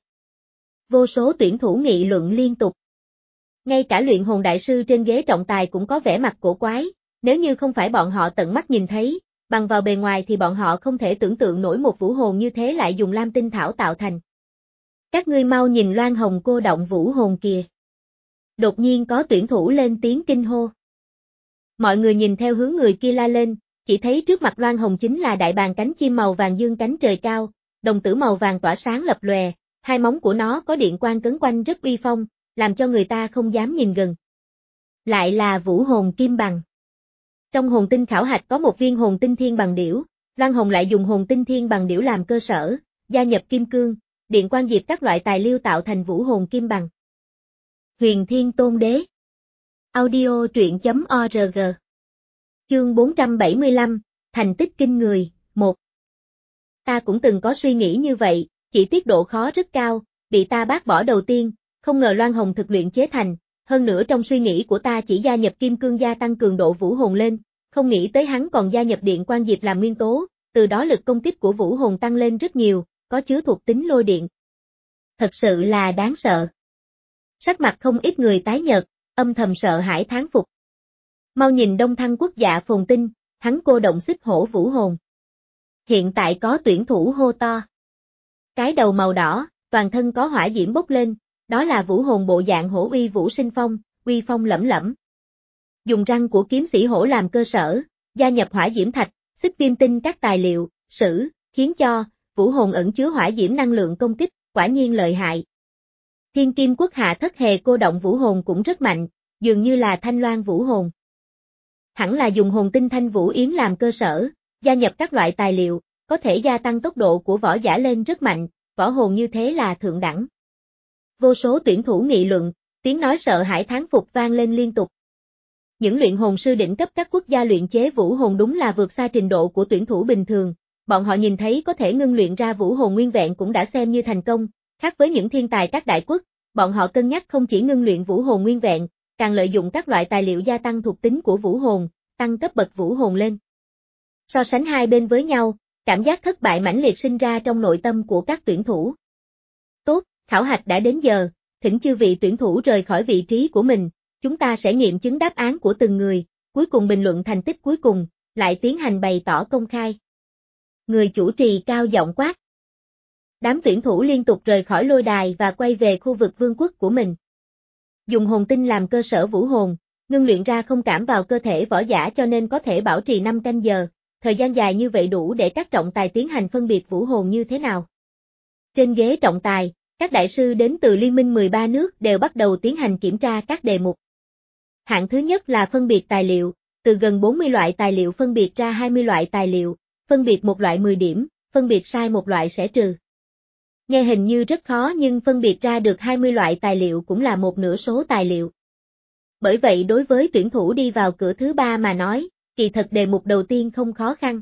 S1: Vô số tuyển thủ nghị luận liên tục. Ngay cả luyện hồn đại sư trên ghế trọng tài cũng có vẻ mặt cổ quái, nếu như không phải bọn họ tận mắt nhìn thấy, bằng vào bề ngoài thì bọn họ không thể tưởng tượng nổi một vũ hồn như thế lại dùng Lam Tinh Thảo tạo thành. Các ngươi mau nhìn Loan Hồng cô động vũ hồn kìa. Đột nhiên có tuyển thủ lên tiếng kinh hô. Mọi người nhìn theo hướng người kia la lên, chỉ thấy trước mặt Loan Hồng chính là đại bàng cánh chim màu vàng dương cánh trời cao, đồng tử màu vàng tỏa sáng lập lòe, hai móng của nó có điện quang quấn quanh rất uy phong, làm cho người ta không dám nhìn gần. Lại là vũ hồn kim bằng. Trong hồn tinh khảo hạch có một viên hồn tinh thiên bằng điểu, Loan Hồng lại dùng hồn tinh thiên bằng điểu làm cơ sở, gia nhập kim cương, điện quang diệp các loại tài liệu tạo thành vũ hồn kim bằng. Huyền Thiên Tôn Đế. Audio truyện chấm org. Chương bốn trăm bảy mươi lăm, thành tích kinh người, một. Ta cũng từng có suy nghĩ như vậy, chỉ tiết độ khó rất cao, bị ta bác bỏ đầu tiên, không ngờ Loan Hồng thực luyện chế thành, hơn nữa trong suy nghĩ của ta chỉ gia nhập kim cương gia tăng cường độ vũ hồn lên, không nghĩ tới hắn còn gia nhập điện quang diệp làm nguyên tố, từ đó lực công kích của vũ hồn tăng lên rất nhiều, có chứa thuộc tính lôi điện. Thật sự là đáng sợ. Sắc mặt không ít người tái nhợt, âm thầm sợ hãi thán phục. Mau nhìn Đông Thăng Quốc Dạ Phồn Tinh, hắn cô động xích hổ vũ hồn. Hiện tại có tuyển thủ hô to. Cái đầu màu đỏ, toàn thân có hỏa diễm bốc lên, đó là vũ hồn bộ dạng hổ uy vũ sinh phong, uy phong lẫm lẫm. Dùng răng của kiếm sĩ hổ làm cơ sở, gia nhập hỏa diễm thạch, xích viêm tinh các tài liệu, sử, khiến cho vũ hồn ẩn chứa hỏa diễm năng lượng công kích, quả nhiên lợi hại. Thiên Kim Quốc Hạ Thất Hề cô động vũ hồn cũng rất mạnh, dường như là thanh loan vũ hồn. Hẳn là dùng hồn tinh thanh vũ yến làm cơ sở, Gia nhập các loại tài liệu, có thể gia tăng tốc độ của võ giả lên rất mạnh, võ hồn như thế là thượng đẳng. Vô số tuyển thủ nghị luận, tiếng nói sợ hãi thán phục vang lên liên tục. Những luyện hồn sư đỉnh cấp các quốc gia luyện chế vũ hồn đúng là vượt xa trình độ của tuyển thủ bình thường, bọn họ nhìn thấy có thể ngưng luyện ra vũ hồn nguyên vẹn cũng đã xem như thành công, khác với những thiên tài các đại quốc, bọn họ cân nhắc không chỉ ngưng luyện vũ hồn nguyên vẹn, càng lợi dụng các loại tài liệu gia tăng thuộc tính của vũ hồn, tăng cấp bậc vũ hồn lên. So sánh hai bên với nhau, cảm giác thất bại mãnh liệt sinh ra trong nội tâm của các tuyển thủ. Tốt, khảo hạch đã đến giờ, thỉnh chư vị tuyển thủ rời khỏi vị trí của mình, chúng ta sẽ nghiệm chứng đáp án của từng người, cuối cùng bình luận thành tích cuối cùng, lại tiến hành bày tỏ công khai. Người chủ trì cao giọng quát. Đám tuyển thủ liên tục rời khỏi lôi đài và quay về khu vực vương quốc của mình. Dùng hồn tinh làm cơ sở vũ hồn, ngưng luyện ra không cảm vào cơ thể võ giả cho nên có thể bảo trì năm canh giờ, thời gian dài như vậy đủ để các trọng tài tiến hành phân biệt vũ hồn như thế nào. Trên ghế trọng tài, các đại sư đến từ Liên minh mười ba nước đều bắt đầu tiến hành kiểm tra các đề mục. Hạng thứ nhất là phân biệt tài liệu, từ gần bốn mươi loại tài liệu phân biệt ra hai mươi loại tài liệu, phân biệt một loại mười điểm, phân biệt sai một loại sẽ trừ. Nghe hình như rất khó nhưng phân biệt ra được hai mươi loại tài liệu cũng là một nửa số tài liệu. Bởi vậy đối với tuyển thủ đi vào cửa thứ ba mà nói, kỳ thật đề mục đầu tiên không khó khăn.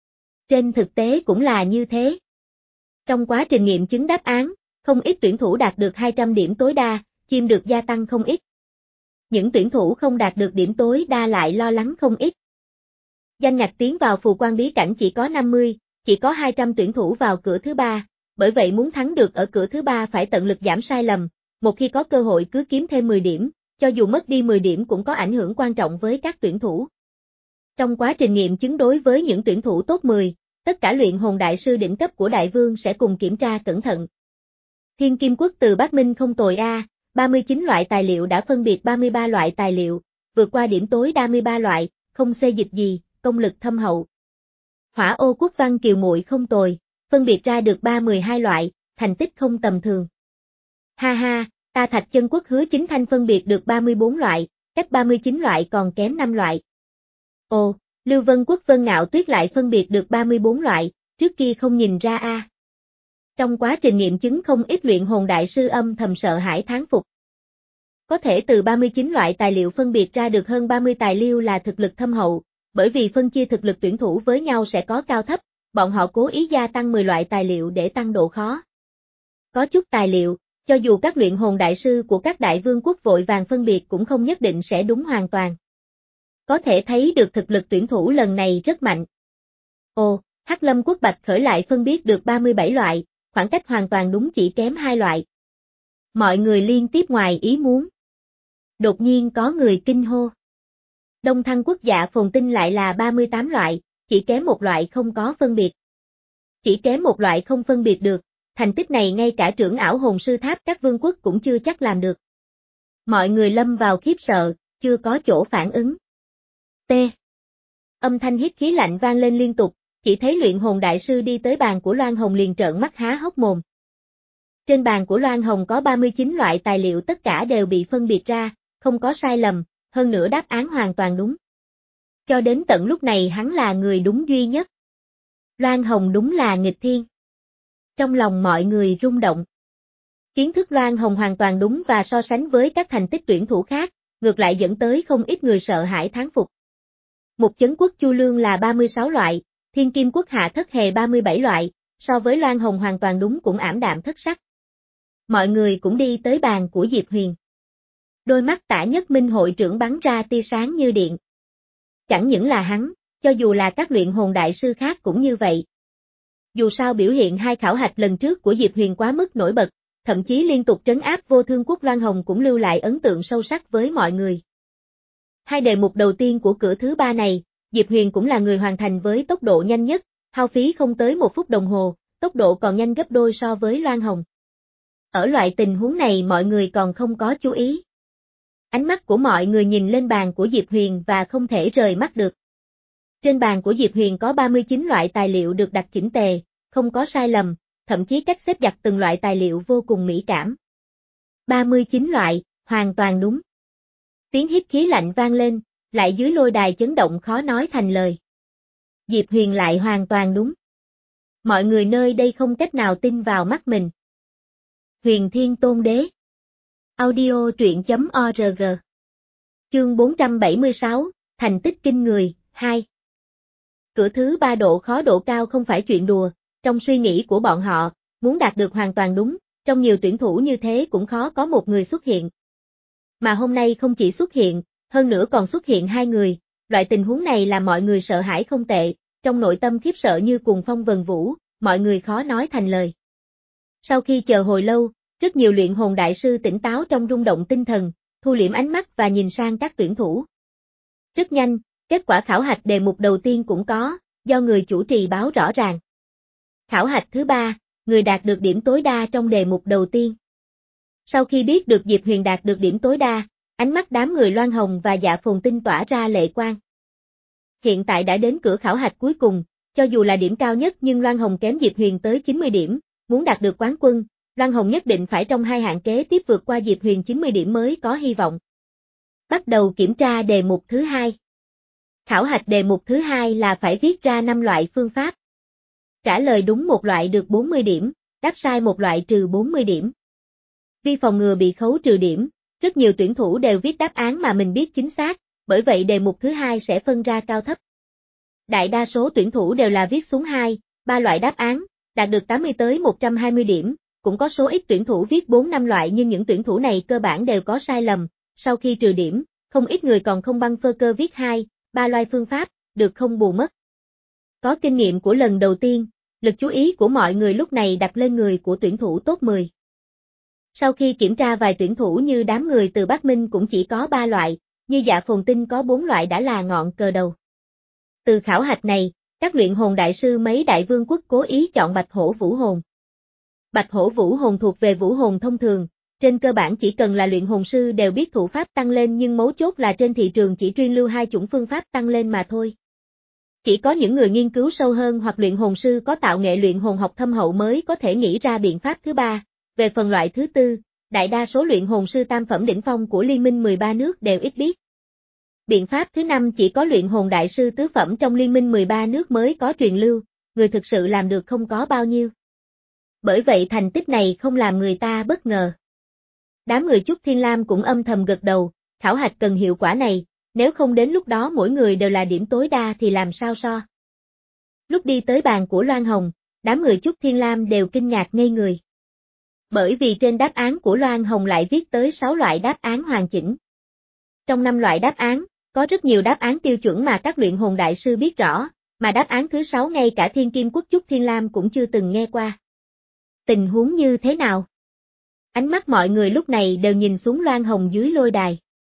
S1: Trên thực tế cũng là như thế. Trong quá trình nghiệm chứng đáp án, không ít tuyển thủ đạt được hai trăm điểm tối đa, chim được gia tăng không ít. Những tuyển thủ không đạt được điểm tối đa lại lo lắng không ít. Danh ngạch tiến vào phù quan bí cảnh chỉ có năm mươi, chỉ có hai trăm tuyển thủ vào cửa thứ ba, bởi vậy muốn thắng được ở cửa thứ ba phải tận lực giảm sai lầm, một khi có cơ hội cứ kiếm thêm mười điểm, cho dù mất đi mười điểm cũng có ảnh hưởng quan trọng với các tuyển thủ. Trong quá trình nghiệm chứng đối với những tuyển thủ top mười, tất cả luyện hồn đại sư đỉnh cấp của đại vương sẽ cùng kiểm tra cẩn thận. Thiên Kim Quốc từ Bắc Minh không tồi a, ba mươi chín loại tài liệu đã phân biệt ba mươi ba loại tài liệu, vượt qua điểm tối ba mươi ba loại, không xê dịch gì, công lực thâm hậu. Hỏa Ô Quốc Văn Kiều Muội không tồi, phân biệt ra được ba mươi hai loại, thành tích không tầm thường. Ha ha, ta Thạch Chân Quốc Hứa Chính Thanh phân biệt được ba mươi bốn loại, cách ba mươi chín loại còn kém năm loại. Ồ, Lưu Vân Quốc Vân Ngạo Tuyết lại phân biệt được ba mươi bốn loại, trước kia không nhìn ra a. À. Trong quá trình nghiệm chứng không ít luyện hồn đại sư âm thầm sợ hãi thán phục. Có thể từ ba mươi chín loại tài liệu phân biệt ra được hơn ba mươi tài liệu là thực lực thâm hậu, bởi vì phân chia thực lực tuyển thủ với nhau sẽ có cao thấp, bọn họ cố ý gia tăng mười loại tài liệu để tăng độ khó. Có chút tài liệu, cho dù các luyện hồn đại sư của các đại vương quốc vội vàng phân biệt cũng không nhất định sẽ đúng hoàn toàn. Có thể thấy được thực lực tuyển thủ lần này rất mạnh. Ồ, Hắc Lâm Quốc Bạch Khởi lại phân biệt được ba mươi bảy loại, khoảng cách hoàn toàn đúng chỉ kém hai loại. Mọi người liên tiếp ngoài ý muốn. Đột nhiên có người kinh hô. Đông Thăng Quốc Dạ Phồn Tinh lại là ba mươi tám loại, chỉ kém một loại không có phân biệt. Chỉ kém một loại không phân biệt được, thành tích này ngay cả trưởng ảo hồn sư tháp các vương quốc cũng chưa chắc làm được. Mọi người lâm vào khiếp sợ, chưa có chỗ phản ứng. T. Âm thanh hít khí lạnh vang lên liên tục, chỉ thấy luyện hồn đại sư đi tới bàn của Loan Hồng liền trợn mắt há hốc mồm. Trên bàn của Loan Hồng có ba mươi chín loại tài liệu tất cả đều bị phân biệt ra, không có sai lầm, hơn nữa đáp án hoàn toàn đúng. Cho đến tận lúc này hắn là người đúng duy nhất. Loan Hồng đúng là nghịch thiên. Trong lòng mọi người rung động. Kiến thức Loan Hồng hoàn toàn đúng và so sánh với các thành tích tuyển thủ khác, ngược lại dẫn tới không ít người sợ hãi thán phục. Mục Chấn Quốc Chu Lương là ba mươi sáu loại, Thiên Kim Quốc Hạ Thất Hề ba mươi bảy loại, so với Loan Hồng hoàn toàn đúng cũng ảm đạm thất sắc. Mọi người cũng đi tới bàn của Diệp Huyền. Đôi mắt Tả Nhất Minh hội trưởng bắn ra tia sáng như điện. Chẳng những là hắn, cho dù là các luyện hồn đại sư khác cũng như vậy. Dù sao biểu hiện hai khảo hạch lần trước của Diệp Huyền quá mức nổi bật, thậm chí liên tục trấn áp Vô Thương Quốc Loan Hồng cũng lưu lại ấn tượng sâu sắc với mọi người. Hai đề mục đầu tiên của cửa thứ ba này, Diệp Huyền cũng là người hoàn thành với tốc độ nhanh nhất, hao phí không tới một phút đồng hồ, tốc độ còn nhanh gấp đôi so với Loan Hồng. Ở loại tình huống này mọi người còn không có chú ý. Ánh mắt của mọi người nhìn lên bàn của Diệp Huyền và không thể rời mắt được. Trên bàn của Diệp Huyền có ba mươi chín loại tài liệu được đặt chỉnh tề, không có sai lầm, thậm chí cách xếp đặt từng loại tài liệu vô cùng mỹ cảm. ba mươi chín loại, hoàn toàn đúng. Tiếng hít khí lạnh vang lên, lại dưới lôi đài chấn động khó nói thành lời. Diệp Huyền lại hoàn toàn đúng. Mọi người nơi đây không cách nào tin vào mắt mình. Huyền Thiên Tôn Đế. Audio truyện.org. Chương bốn trăm bảy mươi sáu, thành tích kinh người, hai. Cửa thứ ba độ khó độ cao không phải chuyện đùa, trong suy nghĩ của bọn họ, muốn đạt được hoàn toàn đúng, trong nhiều tuyển thủ như thế cũng khó có một người xuất hiện. Mà hôm nay không chỉ xuất hiện, hơn nữa còn xuất hiện hai người, loại tình huống này làm mọi người sợ hãi không tệ, trong nội tâm khiếp sợ như cuồng phong vần vũ, mọi người khó nói thành lời. Sau khi chờ hồi lâu, rất nhiều luyện hồn đại sư tỉnh táo trong rung động tinh thần, thu liễm ánh mắt và nhìn sang các tuyển thủ. Rất nhanh, kết quả khảo hạch đề mục đầu tiên cũng có, do người chủ trì báo rõ ràng. Khảo hạch thứ ba, người đạt được điểm tối đa trong đề mục đầu tiên. Sau khi biết được Diệp Huyền đạt được điểm tối đa, ánh mắt đám người Loan Hồng và Dạ Phồn Tinh tỏa ra lệ quang. Hiện tại đã đến cửa khảo hạch cuối cùng, cho dù là điểm cao nhất nhưng Loan Hồng kém Diệp Huyền tới chín mươi điểm, muốn đạt được quán quân, Loan Hồng nhất định phải trong hai hạng kế tiếp vượt qua Diệp Huyền chín mươi điểm mới có hy vọng. Bắt đầu kiểm tra đề mục thứ hai. Khảo hạch đề mục thứ hai là phải viết ra năm loại phương pháp. Trả lời đúng một loại được bốn mươi điểm, đáp sai một loại trừ bốn mươi điểm. Vì phòng ngừa bị khấu trừ điểm, rất nhiều tuyển thủ đều viết đáp án mà mình biết chính xác, bởi vậy đề mục thứ hai sẽ phân ra cao thấp. Đại đa số tuyển thủ đều là viết xuống hai, ba loại đáp án, đạt được tám mươi tới một trăm hai mươi điểm, cũng có số ít tuyển thủ viết bốn năm loại nhưng những tuyển thủ này cơ bản đều có sai lầm, sau khi trừ điểm, không ít người còn không băng phơ cơ viết hai, ba loại phương pháp, được không bù mất. Có kinh nghiệm của lần đầu tiên, lực chú ý của mọi người lúc này đặt lên người của tuyển thủ top mười. Sau khi kiểm tra vài tuyển thủ như đám người từ Bắc Minh cũng chỉ có ba loại, như Dạ Phồn Tinh có bốn loại đã là ngọn cờ đầu. Từ khảo hạch này, các luyện hồn đại sư mấy đại vương quốc cố ý chọn Bạch Hổ Vũ Hồn. Bạch Hổ Vũ Hồn thuộc về vũ hồn thông thường, trên cơ bản chỉ cần là luyện hồn sư đều biết thủ pháp tăng lên nhưng mấu chốt là trên thị trường chỉ chuyên lưu hai chủng phương pháp tăng lên mà thôi. Chỉ có những người nghiên cứu sâu hơn hoặc luyện hồn sư có tạo nghệ luyện hồn học thâm hậu mới có thể nghĩ ra biện pháp thứ ba. Về phần loại thứ tư, đại đa số luyện hồn sư tam phẩm đỉnh phong của Liên minh mười ba nước đều ít biết. Biện pháp thứ năm chỉ có luyện hồn đại sư tứ phẩm trong Liên minh mười ba nước mới có truyền lưu, người thực sự làm được không có bao nhiêu. Bởi vậy thành tích này không làm người ta bất ngờ. Đám người Chúc Thiên Lam cũng âm thầm gật đầu, khảo hạch cần hiệu quả này, nếu không đến lúc đó mỗi người đều là điểm tối đa thì làm sao so. Lúc đi tới bàn của Loan Hồng, đám người Chúc Thiên Lam đều kinh ngạc ngây người. Bởi vì trên đáp án của Loan Hồng lại viết tới sáu loại đáp án hoàn chỉnh. Trong năm loại đáp án, có rất nhiều đáp án tiêu chuẩn mà các luyện hồn đại sư biết rõ, mà đáp án thứ sáu ngay cả Thiên Kim Quốc Chúc Thiên Lam cũng chưa từng nghe qua. Tình huống như thế nào? Ánh mắt mọi người lúc này đều nhìn xuống Loan Hồng dưới lôi đài.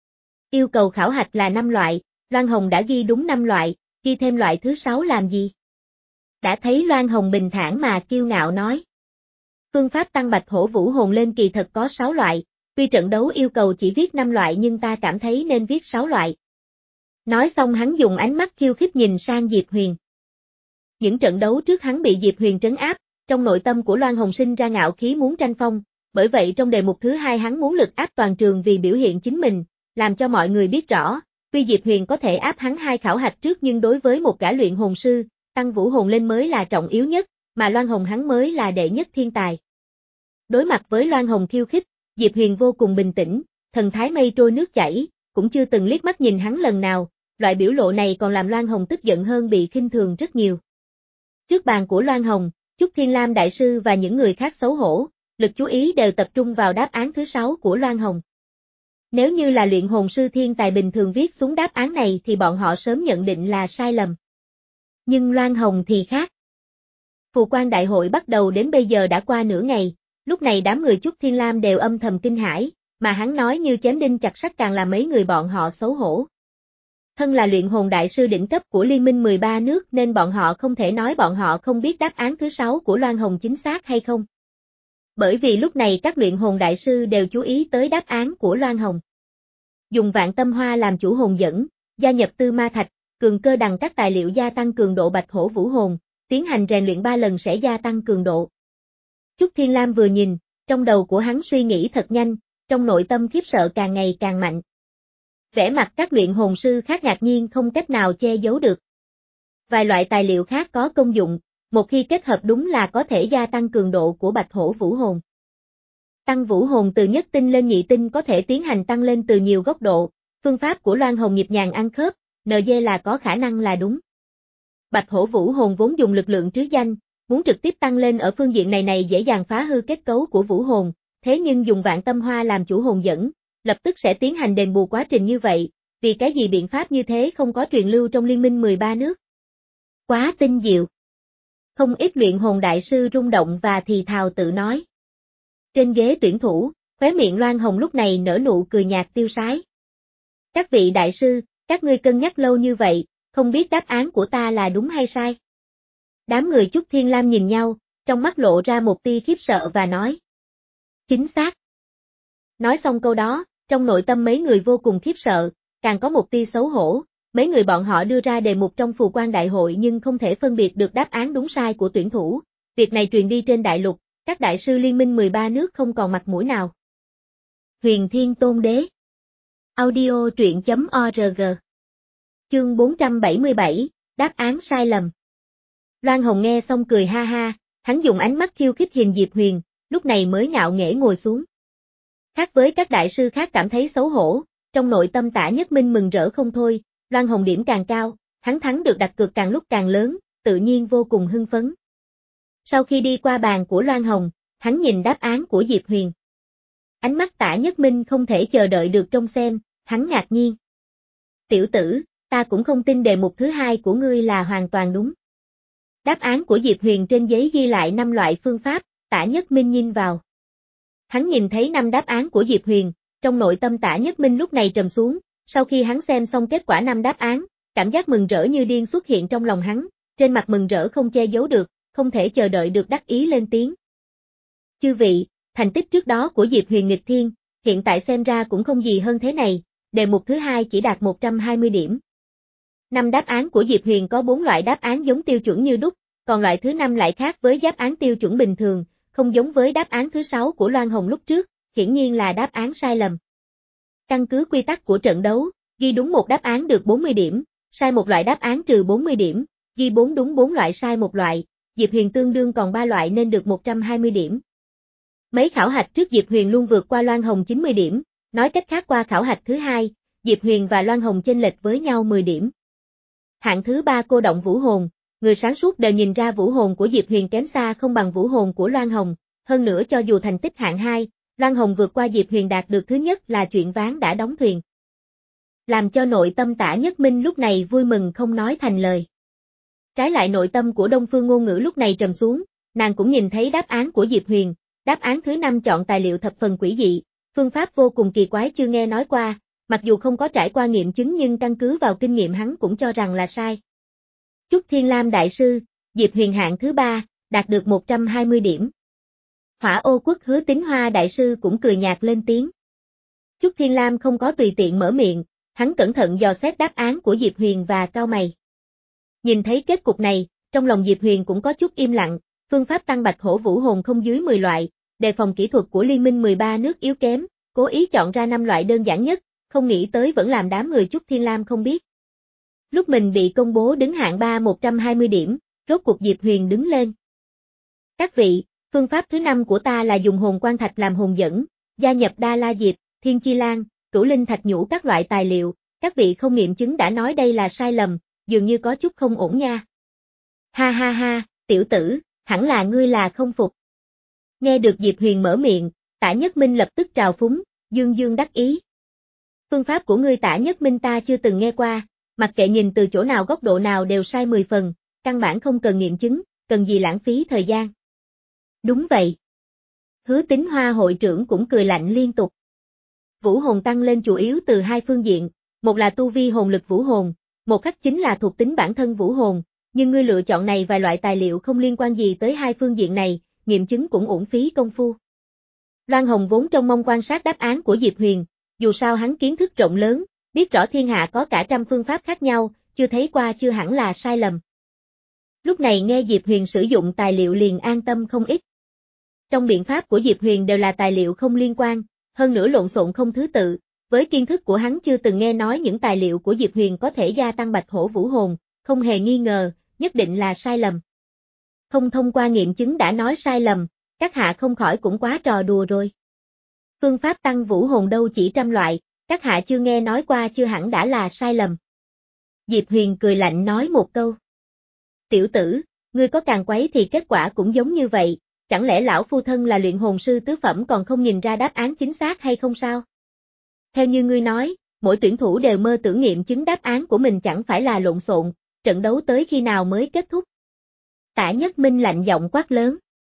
S1: Yêu cầu khảo hạch là năm loại, Loan Hồng đã ghi đúng năm loại, ghi thêm loại thứ sáu làm gì? Đã thấy Loan Hồng bình thản mà kiêu ngạo nói. Phương pháp tăng Bạch Hổ Vũ Hồn lên kỳ thật có sáu loại, tuy trận đấu yêu cầu chỉ viết năm loại nhưng ta cảm thấy nên viết sáu loại. Nói xong hắn dùng ánh mắt khiêu khích nhìn sang Diệp Huyền. Những trận đấu trước hắn bị Diệp Huyền trấn áp, trong nội tâm của Loan Hồng sinh ra ngạo khí muốn tranh phong, bởi vậy trong đề mục thứ hai hắn muốn lực áp toàn trường vì biểu hiện chính mình, làm cho mọi người biết rõ, tuy Diệp Huyền có thể áp hắn hai khảo hạch trước nhưng đối với một gã luyện hồn sư, tăng vũ hồn lên mới là trọng yếu nhất, mà Loan Hồng hắn mới là đệ nhất thiên tài. Đối mặt với Loan Hồng khiêu khích, Diệp Huyền vô cùng bình tĩnh, thần thái mây trôi nước chảy, cũng chưa từng liếc mắt nhìn hắn lần nào, loại biểu lộ này còn làm Loan Hồng tức giận hơn bị khinh thường rất nhiều. Trước bàn của Loan Hồng, Chúc Thiên Lam đại sư và những người khác xấu hổ, lực chú ý đều tập trung vào đáp án thứ sáu của Loan Hồng. Nếu như là luyện hồn sư thiên tài bình thường viết xuống đáp án này thì bọn họ sớm nhận định là sai lầm. Nhưng Loan Hồng thì khác. Phù quan đại hội bắt đầu đến bây giờ đã qua nửa ngày, lúc này đám người Chúc Thiên Lam đều âm thầm kinh hãi, mà hắn nói như chém đinh chặt sắt càng làm mấy người bọn họ xấu hổ. Thân là luyện hồn đại sư đỉnh cấp của Liên minh mười ba nước nên bọn họ không thể nói bọn họ không biết đáp án thứ sáu của Loan Hồng chính xác hay không. Bởi vì lúc này các luyện hồn đại sư đều chú ý tới đáp án của Loan Hồng. Dùng vạn tâm hoa làm chủ hồn dẫn, gia nhập tư ma thạch, cường cơ đằng các tài liệu gia tăng cường độ Bạch Hổ Vũ Hồn, tiến hành rèn luyện ba lần sẽ gia tăng cường độ. Chúc Thiên Lam vừa nhìn, trong đầu của hắn suy nghĩ thật nhanh, trong nội tâm khiếp sợ càng ngày càng mạnh. Vẻ mặt các luyện hồn sư khác ngạc nhiên không cách nào che giấu được. Vài loại tài liệu khác có công dụng, một khi kết hợp đúng là có thể gia tăng cường độ của bạch hổ vũ hồn. Tăng vũ hồn từ nhất tinh lên nhị tinh có thể tiến hành tăng lên từ nhiều góc độ, phương pháp của Loan Hồng nhịp nhàng ăn khớp, en giê là có khả năng là đúng. Bạch hổ vũ hồn vốn dùng lực lượng trứ danh, muốn trực tiếp tăng lên ở phương diện này này dễ dàng phá hư kết cấu của vũ hồn, thế nhưng dùng vạn tâm hoa làm chủ hồn dẫn, lập tức sẽ tiến hành đền bù quá trình như vậy, vì cái gì biện pháp như thế không có truyền lưu trong liên minh mười ba nước. Quá tinh diệu. Không ít luyện hồn đại sư rung động và thì thào tự nói. Trên ghế tuyển thủ, khóe miệng Loan Hồng lúc này nở nụ cười nhạt tiêu sái. Các vị đại sư, các ngươi cân nhắc lâu như vậy, không biết đáp án của ta là đúng hay sai. Đám người Chúc Thiên Lam nhìn nhau, trong mắt lộ ra một tia khiếp sợ và nói. Chính xác. Nói xong câu đó, trong nội tâm mấy người vô cùng khiếp sợ, càng có một tia xấu hổ, mấy người bọn họ đưa ra đề mục trong phù quan đại hội nhưng không thể phân biệt được đáp án đúng sai của tuyển thủ, việc này truyền đi trên đại lục, các đại sư liên minh mười ba nước không còn mặt mũi nào. Huyền Thiên Tôn Đế. Audio truyện chấm org. Chương bốn trăm bảy mươi bảy, đáp án sai lầm. Loan Hồng nghe xong cười ha ha, hắn dùng ánh mắt khiêu khích nhìn Diệp Huyền, lúc này mới ngạo nghễ ngồi xuống. Khác với các đại sư khác cảm thấy xấu hổ, trong nội tâm Tả Nhất Minh mừng rỡ không thôi, Loan Hồng điểm càng cao, hắn thắng được đặt cược càng lúc càng lớn, tự nhiên vô cùng hưng phấn. Sau khi đi qua bàn của Loan Hồng, hắn nhìn đáp án của Diệp Huyền. Ánh mắt Tả Nhất Minh không thể chờ đợi được trông xem, hắn ngạc nhiên. Tiểu tử, ta cũng không tin đề mục thứ hai của ngươi là hoàn toàn đúng. Đáp án của Diệp Huyền trên giấy ghi lại năm loại phương pháp, Tả Nhất Minh nhìn vào. Hắn nhìn thấy năm đáp án của Diệp Huyền, trong nội tâm Tả Nhất Minh lúc này trầm xuống, sau khi hắn xem xong kết quả năm đáp án, cảm giác mừng rỡ như điên xuất hiện trong lòng hắn, trên mặt mừng rỡ không che giấu được, không thể chờ đợi được đắc ý lên tiếng. Chư vị, thành tích trước đó của Diệp Huyền nghịch thiên, hiện tại xem ra cũng không gì hơn thế này, đề mục thứ hai chỉ đạt một trăm hai mươi điểm. Năm đáp án của Diệp Huyền có bốn loại đáp án giống tiêu chuẩn như đúc, còn loại thứ năm lại khác với đáp án tiêu chuẩn bình thường, không giống với đáp án thứ sáu của Loan Hồng lúc trước, hiển nhiên là đáp án sai lầm. Căn cứ quy tắc của trận đấu, ghi đúng một đáp án được bốn mươi điểm, sai một loại đáp án trừ bốn mươi điểm, ghi bốn đúng bốn loại sai một loại, Diệp Huyền tương đương còn ba loại nên được một trăm hai mươi điểm. Mấy khảo hạch trước Diệp Huyền luôn vượt qua Loan Hồng chín mươi điểm, nói cách khác qua khảo hạch thứ hai, Diệp Huyền và Loan Hồng chênh lệch với nhau mười điểm. Hạng thứ ba cô động vũ hồn, người sáng suốt đều nhìn ra vũ hồn của Diệp Huyền kém xa không bằng vũ hồn của Loan Hồng, hơn nữa cho dù thành tích hạng hai, Loan Hồng vượt qua Diệp Huyền đạt được thứ nhất là chuyện ván đã đóng thuyền. Làm cho nội tâm Tả Nhất Minh lúc này vui mừng không nói thành lời. Trái lại nội tâm của Đông Phương Ngôn Ngữ lúc này trầm xuống, nàng cũng nhìn thấy đáp án của Diệp Huyền, đáp án thứ năm chọn tài liệu thập phần quỷ dị, phương pháp vô cùng kỳ quái chưa nghe nói qua, mặc dù không có trải qua nghiệm chứng nhưng căn cứ vào kinh nghiệm hắn cũng cho rằng là sai. Chúc Thiên Lam đại sư, Diệp Huyền hạng thứ ba, đạt được một trăm hai mươi điểm. Hỏa Ô Quốc Hứa Tín Hoa đại sư cũng cười nhạt lên tiếng. Chúc Thiên Lam không có tùy tiện mở miệng, hắn cẩn thận dò xét đáp án của Diệp Huyền và cau mày. Nhìn thấy kết cục này, trong lòng Diệp Huyền cũng có chút im lặng, phương pháp tăng bạch hổ vũ hồn không dưới mười loại, đề phòng kỹ thuật của liên minh mười ba nước yếu kém, cố ý chọn ra năm loại đơn giản nhất, không nghĩ tới vẫn làm đám người Chúc Thiên Lam không biết. Lúc mình bị công bố đứng hạng ba một trăm hai mươi điểm, rốt cuộc Diệp Huyền đứng lên. Các vị, phương pháp thứ năm của ta là dùng hồn quan thạch làm hồn dẫn, gia nhập Đa La Diệp, Thiên Chi Lan, Cửu Linh Thạch nhũ các loại tài liệu, các vị không nghiệm chứng đã nói đây là sai lầm, dường như có chút không ổn nha. Ha ha ha, tiểu tử, hẳn là ngươi là không phục. Nghe được Diệp Huyền mở miệng, Tả Nhất Minh lập tức trào phúng, dương dương đắc ý. Phương pháp của ngươi Tả Nhất Minh ta chưa từng nghe qua, mặc kệ nhìn từ chỗ nào góc độ nào đều sai mười phần, căn bản không cần nghiệm chứng, cần gì lãng phí thời gian. Đúng vậy. Hứa Tín Hoa hội trưởng cũng cười lạnh liên tục. Vũ hồn tăng lên chủ yếu từ hai phương diện, một là tu vi hồn lực vũ hồn, một khác chính là thuộc tính bản thân vũ hồn, nhưng ngươi lựa chọn này vài loại tài liệu không liên quan gì tới hai phương diện này, nghiệm chứng cũng uổng phí công phu. Loan Hồng vốn trông mong quan sát đáp án của Diệp Huyền, dù sao hắn kiến thức rộng lớn, biết rõ thiên hạ có cả trăm phương pháp khác nhau, chưa thấy qua chưa hẳn là sai lầm. Lúc này nghe Diệp Huyền sử dụng tài liệu liền an tâm không ít. Trong biện pháp của Diệp Huyền đều là tài liệu không liên quan, hơn nữa lộn xộn không thứ tự, với kiến thức của hắn chưa từng nghe nói những tài liệu của Diệp Huyền có thể gia tăng bạch hổ vũ hồn, không hề nghi ngờ, nhất định là sai lầm. Không thông qua nghiệm chứng đã nói sai lầm, các hạ không khỏi cũng quá trò đùa rồi. Phương pháp tăng vũ hồn đâu chỉ trăm loại, các hạ chưa nghe nói qua chưa hẳn đã là sai lầm. Diệp Huyền cười lạnh nói một câu. Tiểu tử, ngươi có càng quấy thì kết quả cũng giống như vậy, chẳng lẽ lão phu thân là luyện hồn sư tứ phẩm còn không nhìn ra đáp án chính xác hay không sao? Theo như ngươi nói, mỗi tuyển thủ đều mơ tưởng nghiệm chứng đáp án của mình chẳng phải là lộn xộn, trận đấu tới khi nào mới kết thúc? Tả Nhất Minh lạnh giọng quát lớn.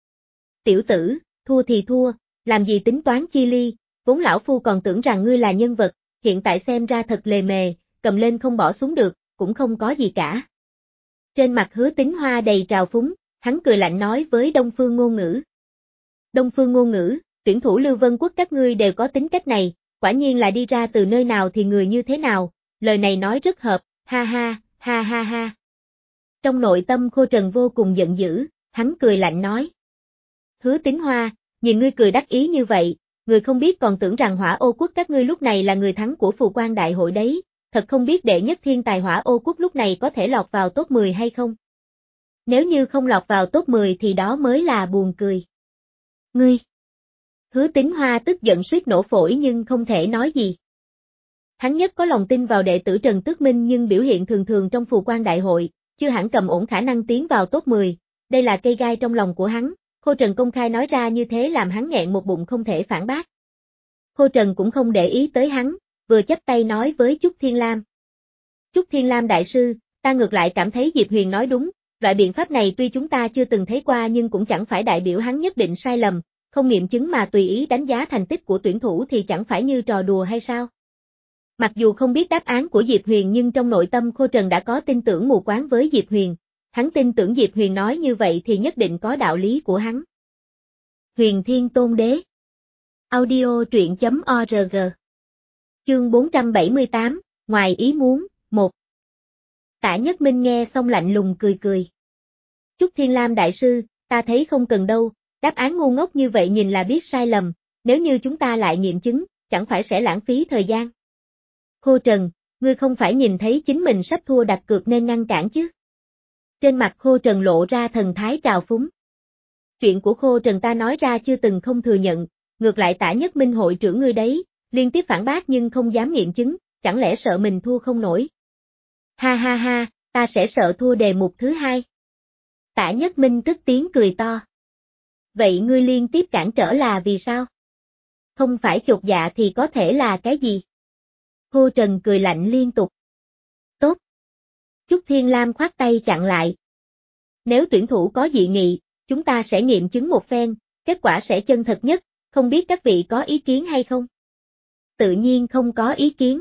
S1: Tiểu tử, thua thì thua, làm gì tính toán chi ly, vốn lão phu còn tưởng rằng ngươi là nhân vật, hiện tại xem ra thật lề mề, cầm lên không bỏ xuống được, cũng không có gì cả. Trên mặt Hứa Tín Hoa đầy trào phúng, hắn cười lạnh nói với Đông Phương Ngôn Ngữ. Đông Phương Ngôn Ngữ, tuyển thủ Lưu Vân Quốc các ngươi đều có tính cách này, quả nhiên là đi ra từ nơi nào thì người như thế nào, lời này nói rất hợp, ha ha, ha ha ha. Trong nội tâm Khô Trần vô cùng giận dữ, hắn cười lạnh nói. Hứa Tín Hoa, nhìn ngươi cười đắc ý như vậy, người không biết còn tưởng rằng Hỏa Ô Quốc các ngươi lúc này là người thắng của Phù Quan Đại hội đấy, thật không biết đệ nhất thiên tài Hỏa Ô Quốc lúc này có thể lọt vào top mười hay không? Nếu như không lọt vào top mười thì đó mới là buồn cười. Ngươi! Hứa Tín Hoa tức giận suýt nổ phổi nhưng không thể nói gì. Hắn nhất có lòng tin vào đệ tử Trần Tước Minh nhưng biểu hiện thường thường trong Phù Quan Đại hội, chưa hẳn cầm ổn khả năng tiến vào top mười, đây là cây gai trong lòng của hắn. Khô Trần công khai nói ra như thế làm hắn nghẹn một bụng không thể phản bác. Khô Trần cũng không để ý tới hắn, vừa chắp tay nói với Chúc Thiên Lam. Chúc Thiên Lam đại sư, ta ngược lại cảm thấy Diệp Huyền nói đúng, loại biện pháp này tuy chúng ta chưa từng thấy qua nhưng cũng chẳng phải đại biểu hắn nhất định sai lầm, không nghiệm chứng mà tùy ý đánh giá thành tích của tuyển thủ thì chẳng phải như trò đùa hay sao? Mặc dù không biết đáp án của Diệp Huyền nhưng trong nội tâm Khô Trần đã có tin tưởng mù quáng với Diệp Huyền. Hắn tin tưởng Diệp Huyền nói như vậy thì nhất định có đạo lý của hắn. Huyền Thiên Tôn Đế Audio truyện chấm org Chương bốn trăm bảy mươi tám, ngoài ý muốn, một Tả Nhất Minh nghe xong lạnh lùng cười cười. Chúc Thiên Lam đại sư, ta thấy không cần đâu, đáp án ngu ngốc như vậy nhìn là biết sai lầm, nếu như chúng ta lại nghiệm chứng, chẳng phải sẽ lãng phí thời gian. Khô Trần, ngươi không phải nhìn thấy chính mình sắp thua đặt cược nên ngăn cản chứ? Trên mặt Khô Trần lộ ra thần thái trào phúng. Chuyện của Khô Trần ta nói ra chưa từng không thừa nhận, ngược lại Tả Nhất Minh hội trưởng ngươi đấy, liên tiếp phản bác nhưng không dám nghiệm chứng, chẳng lẽ sợ mình thua không nổi. Ha ha ha, ta sẽ sợ thua đề mục thứ hai. Tả Nhất Minh tức tiếng cười to. Vậy ngươi liên tiếp cản trở là vì sao? Không phải chột dạ thì có thể là cái gì? Khô Trần cười lạnh liên tục. Tốt. Chúc Thiên Lam khoát tay chặn lại. Nếu tuyển thủ có dị nghị, chúng ta sẽ nghiệm chứng một phen, kết quả sẽ chân thật nhất, không biết các vị có ý kiến hay không? Tự nhiên không có ý kiến.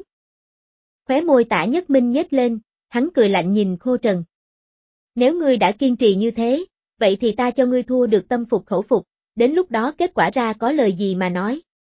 S1: Khóe môi Tả Nhất Minh nhếch lên, hắn cười lạnh nhìn Khô Trần. Nếu ngươi đã kiên trì như thế, vậy thì ta cho ngươi thua được tâm phục khẩu phục, đến lúc đó kết quả ra có lời gì mà nói.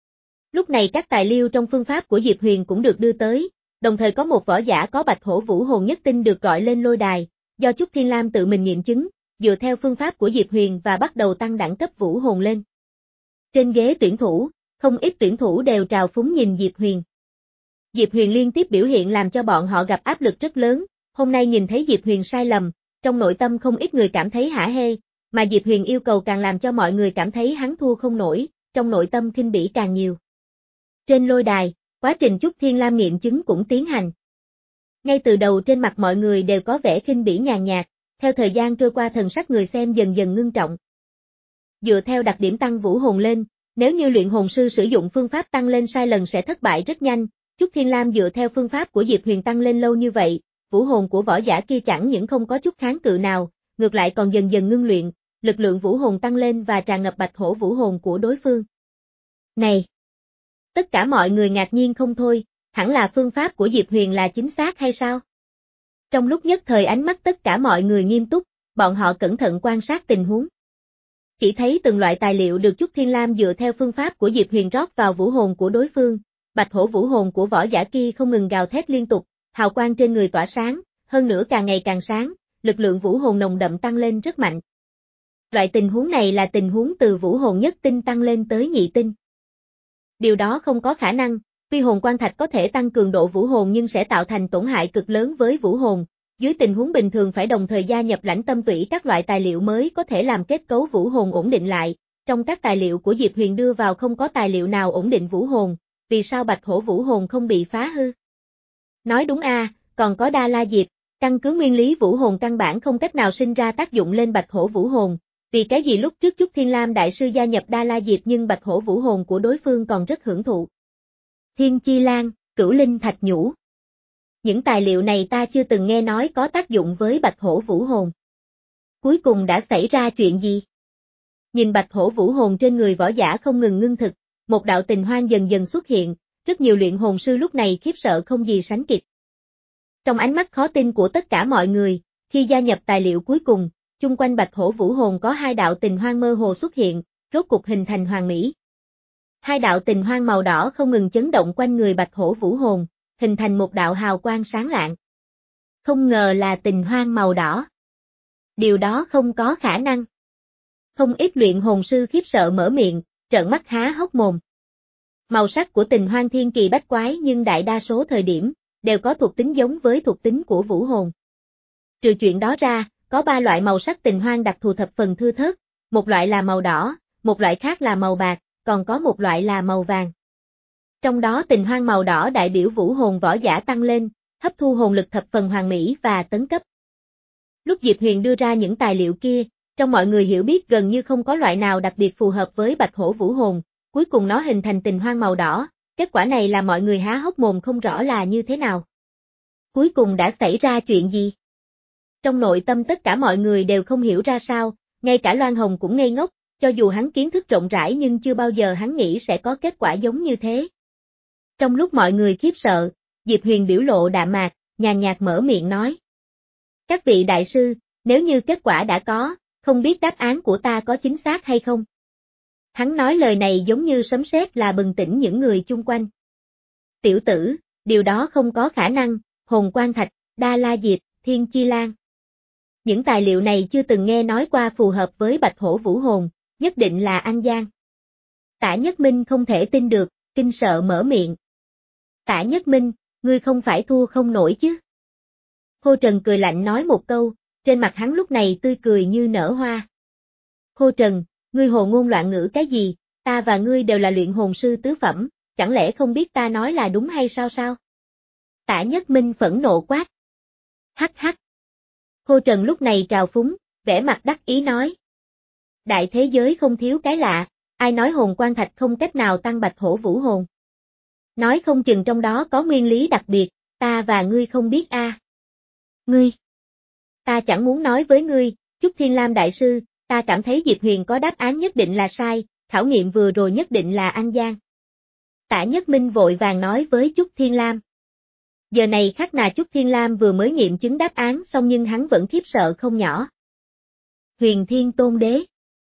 S1: Lúc này các tài liệu trong phương pháp của Diệp Huyền cũng được đưa tới, đồng thời có một võ giả có bạch hổ vũ hồn nhất tinh được gọi lên lôi đài, do Chúc Thiên Lam tự mình nghiệm chứng, dựa theo phương pháp của Diệp Huyền và bắt đầu tăng đẳng cấp vũ hồn lên. Trên ghế tuyển thủ, không ít tuyển thủ đều trào phúng nhìn Diệp Huyền. Diệp Huyền liên tiếp biểu hiện làm cho bọn họ gặp áp lực rất lớn, hôm nay nhìn thấy Diệp Huyền sai lầm, trong nội tâm không ít người cảm thấy hả hê, mà Diệp Huyền yêu cầu càng làm cho mọi người cảm thấy hắn thua không nổi, trong nội tâm khinh bỉ càng nhiều. Trên lôi đài, quá trình Chúc Thiên Lam nghiệm chứng cũng tiến hành. Ngay từ đầu trên mặt mọi người đều có vẻ khinh bỉ nhàn nhạt, theo thời gian trôi qua thần sắc người xem dần dần ngưng trọng. Dựa theo đặc điểm tăng vũ hồn lên, nếu như luyện hồn sư sử dụng phương pháp tăng lên sai lần sẽ thất bại rất nhanh, Chúc Thiên Lam dựa theo phương pháp của Diệp Huyền tăng lên lâu như vậy, vũ hồn của võ giả kia chẳng những không có chút kháng cự nào, ngược lại còn dần dần ngưng luyện, lực lượng vũ hồn tăng lên và tràn ngập bạch hổ vũ hồn của đối phương. Này! Tất cả mọi người ngạc nhiên không thôi, hẳn là phương pháp của Diệp Huyền là chính xác hay sao? Trong lúc nhất thời ánh mắt tất cả mọi người nghiêm túc, bọn họ cẩn thận quan sát tình huống. Chỉ thấy từng loại tài liệu được Chúc Thiên Lam dựa theo phương pháp của Diệp Huyền rót vào vũ hồn của đối phương, bạch hổ vũ hồn của võ giả kia không ngừng gào thét liên tục, hào quang trên người tỏa sáng, hơn nữa càng ngày càng sáng, lực lượng vũ hồn nồng đậm tăng lên rất mạnh. Loại tình huống này là tình huống từ vũ hồn nhất tinh tăng lên tới nhị tinh. Điều đó không có khả năng, tuy hồn quan thạch có thể tăng cường độ vũ hồn nhưng sẽ tạo thành tổn hại cực lớn với vũ hồn, Dưới tình huống bình thường phải đồng thời gia nhập lãnh tâm tủy các loại tài liệu mới có thể làm kết cấu vũ hồn ổn định lại. Trong các tài liệu của Diệp Huyền đưa vào không có tài liệu nào ổn định vũ hồn, vì sao bạch hổ vũ hồn không bị phá hư? Nói đúng a, à, còn có Đa La Diệp, căn cứ nguyên lý vũ hồn căn bản không cách nào sinh ra tác dụng lên bạch hổ vũ hồn, vì cái gì lúc trước Chúc Thiên Lam đại sư gia nhập Đa La Diệp nhưng bạch hổ vũ hồn của đối phương còn rất hưởng thụ. Thiên Chi Lan, Cửu Linh Thạch Nhũ. Những tài liệu này ta chưa từng nghe nói có tác dụng với bạch hổ vũ hồn. Cuối cùng đã xảy ra chuyện gì? Nhìn bạch hổ vũ hồn trên người võ giả không ngừng ngưng thực, một đạo tình hoang dần dần xuất hiện, rất nhiều luyện hồn sư lúc này khiếp sợ không gì sánh kịp. Trong ánh mắt khó tin của tất cả mọi người, khi gia nhập tài liệu cuối cùng, chung quanh bạch hổ vũ hồn có hai đạo tình hoang mơ hồ xuất hiện, rốt cục hình thành hoàn mỹ. Hai đạo tình hoang màu đỏ không ngừng chấn động quanh người bạch hổ vũ hồn, hình thành một đạo hào quang sáng lạng. Không ngờ là tình hoang màu đỏ. Điều đó không có khả năng. Không ít luyện hồn sư khiếp sợ mở miệng, trợn mắt há hốc mồm. Màu sắc của tình hoang thiên kỳ bách quái nhưng đại đa số thời điểm, đều có thuộc tính giống với thuộc tính của vũ hồn. Trừ chuyện đó ra, có ba loại màu sắc tình hoang đặc thù thập phần thưa thớt, một loại là màu đỏ, một loại khác là màu bạc, còn có một loại là màu vàng. Trong đó tình hoang màu đỏ đại biểu vũ hồn võ giả tăng lên, hấp thu hồn lực thập phần hoàn mỹ và tấn cấp. Lúc Diệp Huyền đưa ra những tài liệu kia, trong mọi người hiểu biết gần như không có loại nào đặc biệt phù hợp với bạch hổ vũ hồn, cuối cùng nó hình thành tình hoang màu đỏ, kết quả này là mọi người há hốc mồm không rõ là như thế nào. Cuối cùng đã xảy ra chuyện gì? Trong nội tâm tất cả mọi người đều không hiểu ra sao, ngay cả Loan Hồng cũng ngây ngốc, cho dù hắn kiến thức rộng rãi nhưng chưa bao giờ hắn nghĩ sẽ có kết quả giống như thế. Trong lúc mọi người khiếp sợ, Diệp Huyền biểu lộ đạm mạc, nhàn nhạt mở miệng nói. Các vị đại sư, nếu như kết quả đã có, không biết đáp án của ta có chính xác hay không? Hắn nói lời này giống như sấm sét là bừng tỉnh những người chung quanh. Tiểu tử, điều đó không có khả năng, hồn quan thạch, Đa La Diệp, Thiên Chi Lan. Những tài liệu này chưa từng nghe nói qua phù hợp với bạch hổ vũ hồn, nhất định là ăn gian. Tả Nhất Minh không thể tin được, kinh sợ mở miệng. Tả Nhất Minh, ngươi không phải thua không nổi chứ? Khô Trần cười lạnh nói một câu, trên mặt hắn lúc này tươi cười như nở hoa. Khô Trần, ngươi hồ ngôn loạn ngữ cái gì, ta và ngươi đều là luyện hồn sư tứ phẩm, chẳng lẽ không biết ta nói là đúng hay sao sao? Tả Nhất Minh phẫn nộ quát. Hắc hắc. Khô Trần lúc này trào phúng, vẻ mặt đắc ý nói. Đại thế giới không thiếu cái lạ, ai nói hồn quan thạch không cách nào tăng bạch hổ vũ hồn. Nói không chừng trong đó có nguyên lý đặc biệt, ta và ngươi không biết a. À. Ngươi. Ta chẳng muốn nói với ngươi, Chúc Thiên Lam đại sư, ta cảm thấy Diệp Huyền có đáp án nhất định là sai, khảo nghiệm vừa rồi nhất định là ăn gian. Tả Nhất Minh vội vàng nói với Chúc Thiên Lam. Giờ này khắc nào Chúc Thiên Lam vừa mới nghiệm chứng đáp án xong nhưng hắn vẫn khiếp sợ không nhỏ. Huyền Thiên Tôn Đế.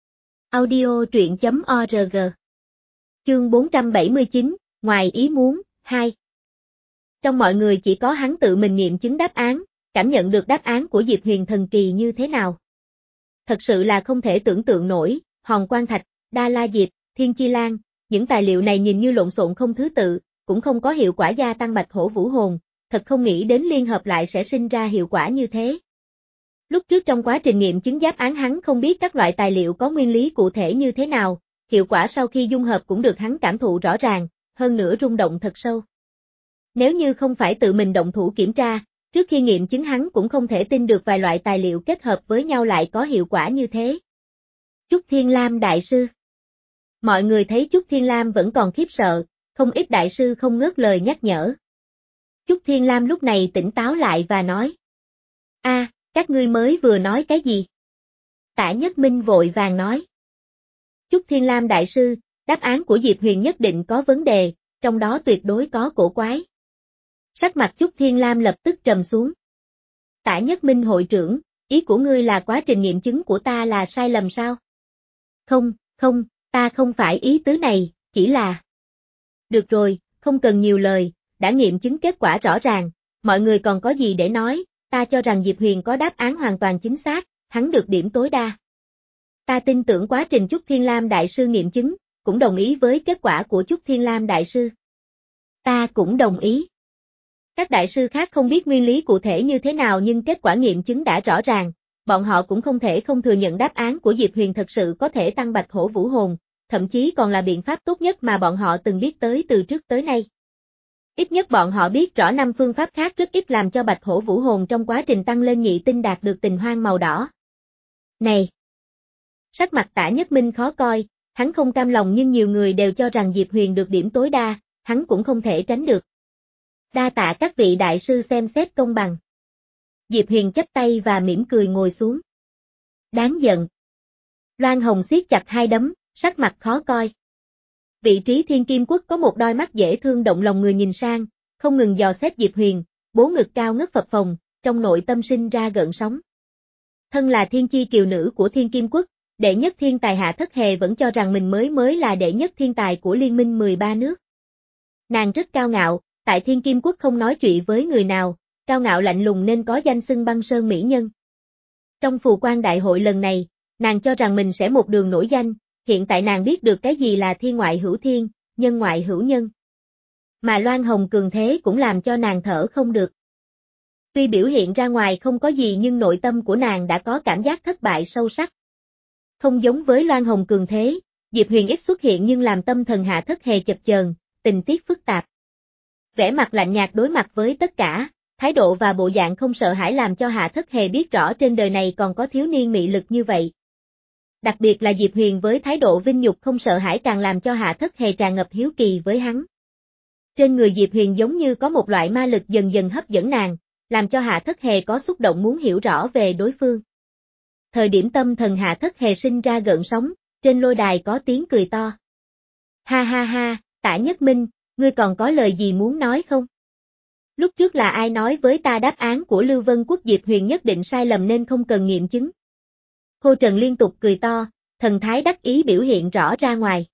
S1: Audio truyện chấm org. Chương bốn trăm bảy mươi chín, ngoài ý muốn, hai. Trong mọi người chỉ có hắn tự mình nghiệm chứng đáp án, cảm nhận được đáp án của Diệp Huyền thần kỳ như thế nào. Thật sự là không thể tưởng tượng nổi, hòn quan thạch, Đa La Diệp, Thiên Chi Lan, những tài liệu này nhìn như lộn xộn không thứ tự, cũng không có hiệu quả gia tăng bạch hổ vũ hồn, thật không nghĩ đến liên hợp lại sẽ sinh ra hiệu quả như thế. Lúc trước trong quá trình nghiệm chứng đáp án hắn không biết các loại tài liệu có nguyên lý cụ thể như thế nào, hiệu quả sau khi dung hợp cũng được hắn cảm thụ rõ ràng, hơn nữa rung động thật sâu. Nếu như không phải tự mình động thủ kiểm tra, trước khi nghiệm chứng hắn cũng không thể tin được vài loại tài liệu kết hợp với nhau lại có hiệu quả như thế. Chúc Thiên Lam đại sư. Mọi người thấy Chúc Thiên Lam vẫn còn khiếp sợ, không ít đại sư không ngớt lời nhắc nhở. Chúc Thiên Lam lúc này tỉnh táo lại và nói. A, à, các ngươi mới vừa nói cái gì? Tả Nhất Minh vội vàng nói. Chúc Thiên Lam đại sư, đáp án của Diệp Huyền nhất định có vấn đề, trong đó tuyệt đối có cổ quái. Sắc mặt Chúc Thiên Lam lập tức trầm xuống. Tả Nhất Minh hội trưởng, ý của ngươi là quá trình nghiệm chứng của ta là sai lầm sao? Không, không, ta không phải ý tứ này, chỉ là... Được rồi, không cần nhiều lời, đã nghiệm chứng kết quả rõ ràng, mọi người còn có gì để nói, ta cho rằng Diệp Huyền có đáp án hoàn toàn chính xác, hắn được điểm tối đa. Ta tin tưởng quá trình Chúc Thiên Lam đại sư nghiệm chứng, cũng đồng ý với kết quả của Chúc Thiên Lam đại sư. Ta cũng đồng ý. Các đại sư khác không biết nguyên lý cụ thể như thế nào nhưng kết quả nghiệm chứng đã rõ ràng, bọn họ cũng không thể không thừa nhận đáp án của Diệp Huyền thật sự có thể tăng bạch hổ vũ hồn, thậm chí còn là biện pháp tốt nhất mà bọn họ từng biết tới từ trước tới nay. Ít nhất bọn họ biết rõ năm phương pháp khác rất ít làm cho bạch hổ vũ hồn trong quá trình tăng lên nhị tinh đạt được tình hoang màu đỏ. Này! Sắc mặt Tả Nhất Minh khó coi, hắn không cam lòng nhưng nhiều người đều cho rằng Diệp Huyền được điểm tối đa, hắn cũng không thể tránh được. Đa tạ các vị đại sư xem xét công bằng. Diệp Huyền chắp tay và mỉm cười ngồi xuống. Đáng giận. Loan Hồng siết chặt hai đấm, sắc mặt khó coi. Vị trí Thiên Kim Quốc có một đôi mắt dễ thương động lòng người nhìn sang, không ngừng dò xét Diệp Huyền, bố ngực cao ngất phập phồng, trong nội tâm sinh ra gợn sóng. Thân là thiên chi kiều nữ của Thiên Kim Quốc, đệ nhất thiên tài Hạ Thất Hề vẫn cho rằng mình mới mới là đệ nhất thiên tài của liên minh mười ba nước. Nàng rất cao ngạo, tại Thiên Kim Quốc không nói chuyện với người nào, cao ngạo lạnh lùng nên có danh xưng băng sơn mỹ nhân. Trong phù quan đại hội lần này, nàng cho rằng mình sẽ một đường nổi danh, hiện tại nàng biết được cái gì là thiên ngoại hữu thiên, nhân ngoại hữu nhân. Mà Loan Hồng cường thế cũng làm cho nàng thở không được. Tuy biểu hiện ra ngoài không có gì nhưng nội tâm của nàng đã có cảm giác thất bại sâu sắc. Không giống với Loan Hồng cường thế, Diệp Huyền ít xuất hiện nhưng làm tâm thần Hạ Thất Hề chập chờn, tình tiết phức tạp. Vẻ mặt lạnh nhạt đối mặt với tất cả, thái độ và bộ dạng không sợ hãi làm cho Hạ Thất Hề biết rõ trên đời này còn có thiếu niên mị lực như vậy. Đặc biệt là Diệp Huyền với thái độ vinh nhục không sợ hãi càng làm cho Hạ Thất Hề tràn ngập hiếu kỳ với hắn. Trên người Diệp Huyền giống như có một loại ma lực dần dần hấp dẫn nàng, làm cho Hạ Thất Hề có xúc động muốn hiểu rõ về đối phương. Thời điểm tâm thần Hạ Thất Hề sinh ra gợn sóng, trên lôi đài có tiếng cười to. Ha ha ha, Tả Nhất Minh, ngươi còn có lời gì muốn nói không? Lúc trước là ai nói với ta đáp án của Lưu Vân Quốc Diệp Huyền nhất định sai lầm nên không cần nghiệm chứng. Khô Trần liên tục cười to, thần thái đắc ý biểu hiện rõ ra ngoài.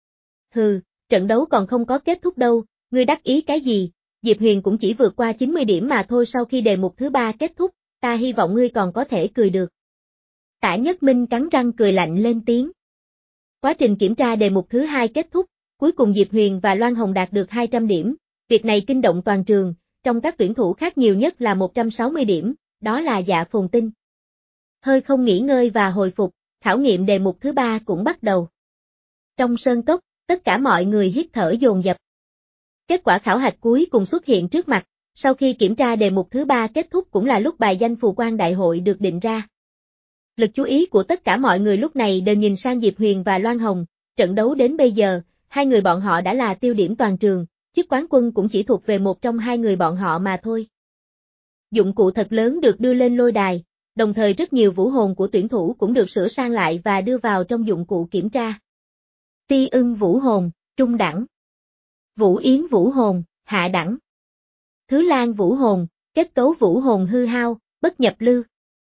S1: Hừ, trận đấu còn không có kết thúc đâu, ngươi đắc ý cái gì, Diệp Huyền cũng chỉ vượt qua chín mươi điểm mà thôi sau khi đề mục thứ ba kết thúc, ta hy vọng ngươi còn có thể cười được. Tả Nhất Minh cắn răng cười lạnh lên tiếng. Quá trình kiểm tra đề mục thứ hai kết thúc, cuối cùng Diệp Huyền và Loan Hồng đạt được hai trăm điểm, việc này kinh động toàn trường, trong các tuyển thủ khác nhiều nhất là một trăm sáu mươi điểm, đó là Dạ Phồn Tinh. Hơi không nghỉ ngơi và hồi phục, khảo nghiệm đề mục thứ ba cũng bắt đầu. Trong sơn cốc, tất cả mọi người hít thở dồn dập. Kết quả khảo hạch cuối cùng xuất hiện trước mặt, sau khi kiểm tra đề mục thứ ba kết thúc cũng là lúc bài danh phù quan đại hội được định ra. Lực chú ý của tất cả mọi người lúc này đều nhìn sang Diệp Huyền và Loan Hồng, trận đấu đến bây giờ, hai người bọn họ đã là tiêu điểm toàn trường, chức quán quân cũng chỉ thuộc về một trong hai người bọn họ mà thôi. Dụng cụ thật lớn được đưa lên lôi đài, đồng thời rất nhiều vũ hồn của tuyển thủ cũng được sửa sang lại và đưa vào trong dụng cụ kiểm tra. Ti ưng vũ hồn, trung đẳng. Vũ yến vũ hồn, hạ đẳng. Thứ Lan vũ hồn, kết cấu vũ hồn hư hao, bất nhập lưu.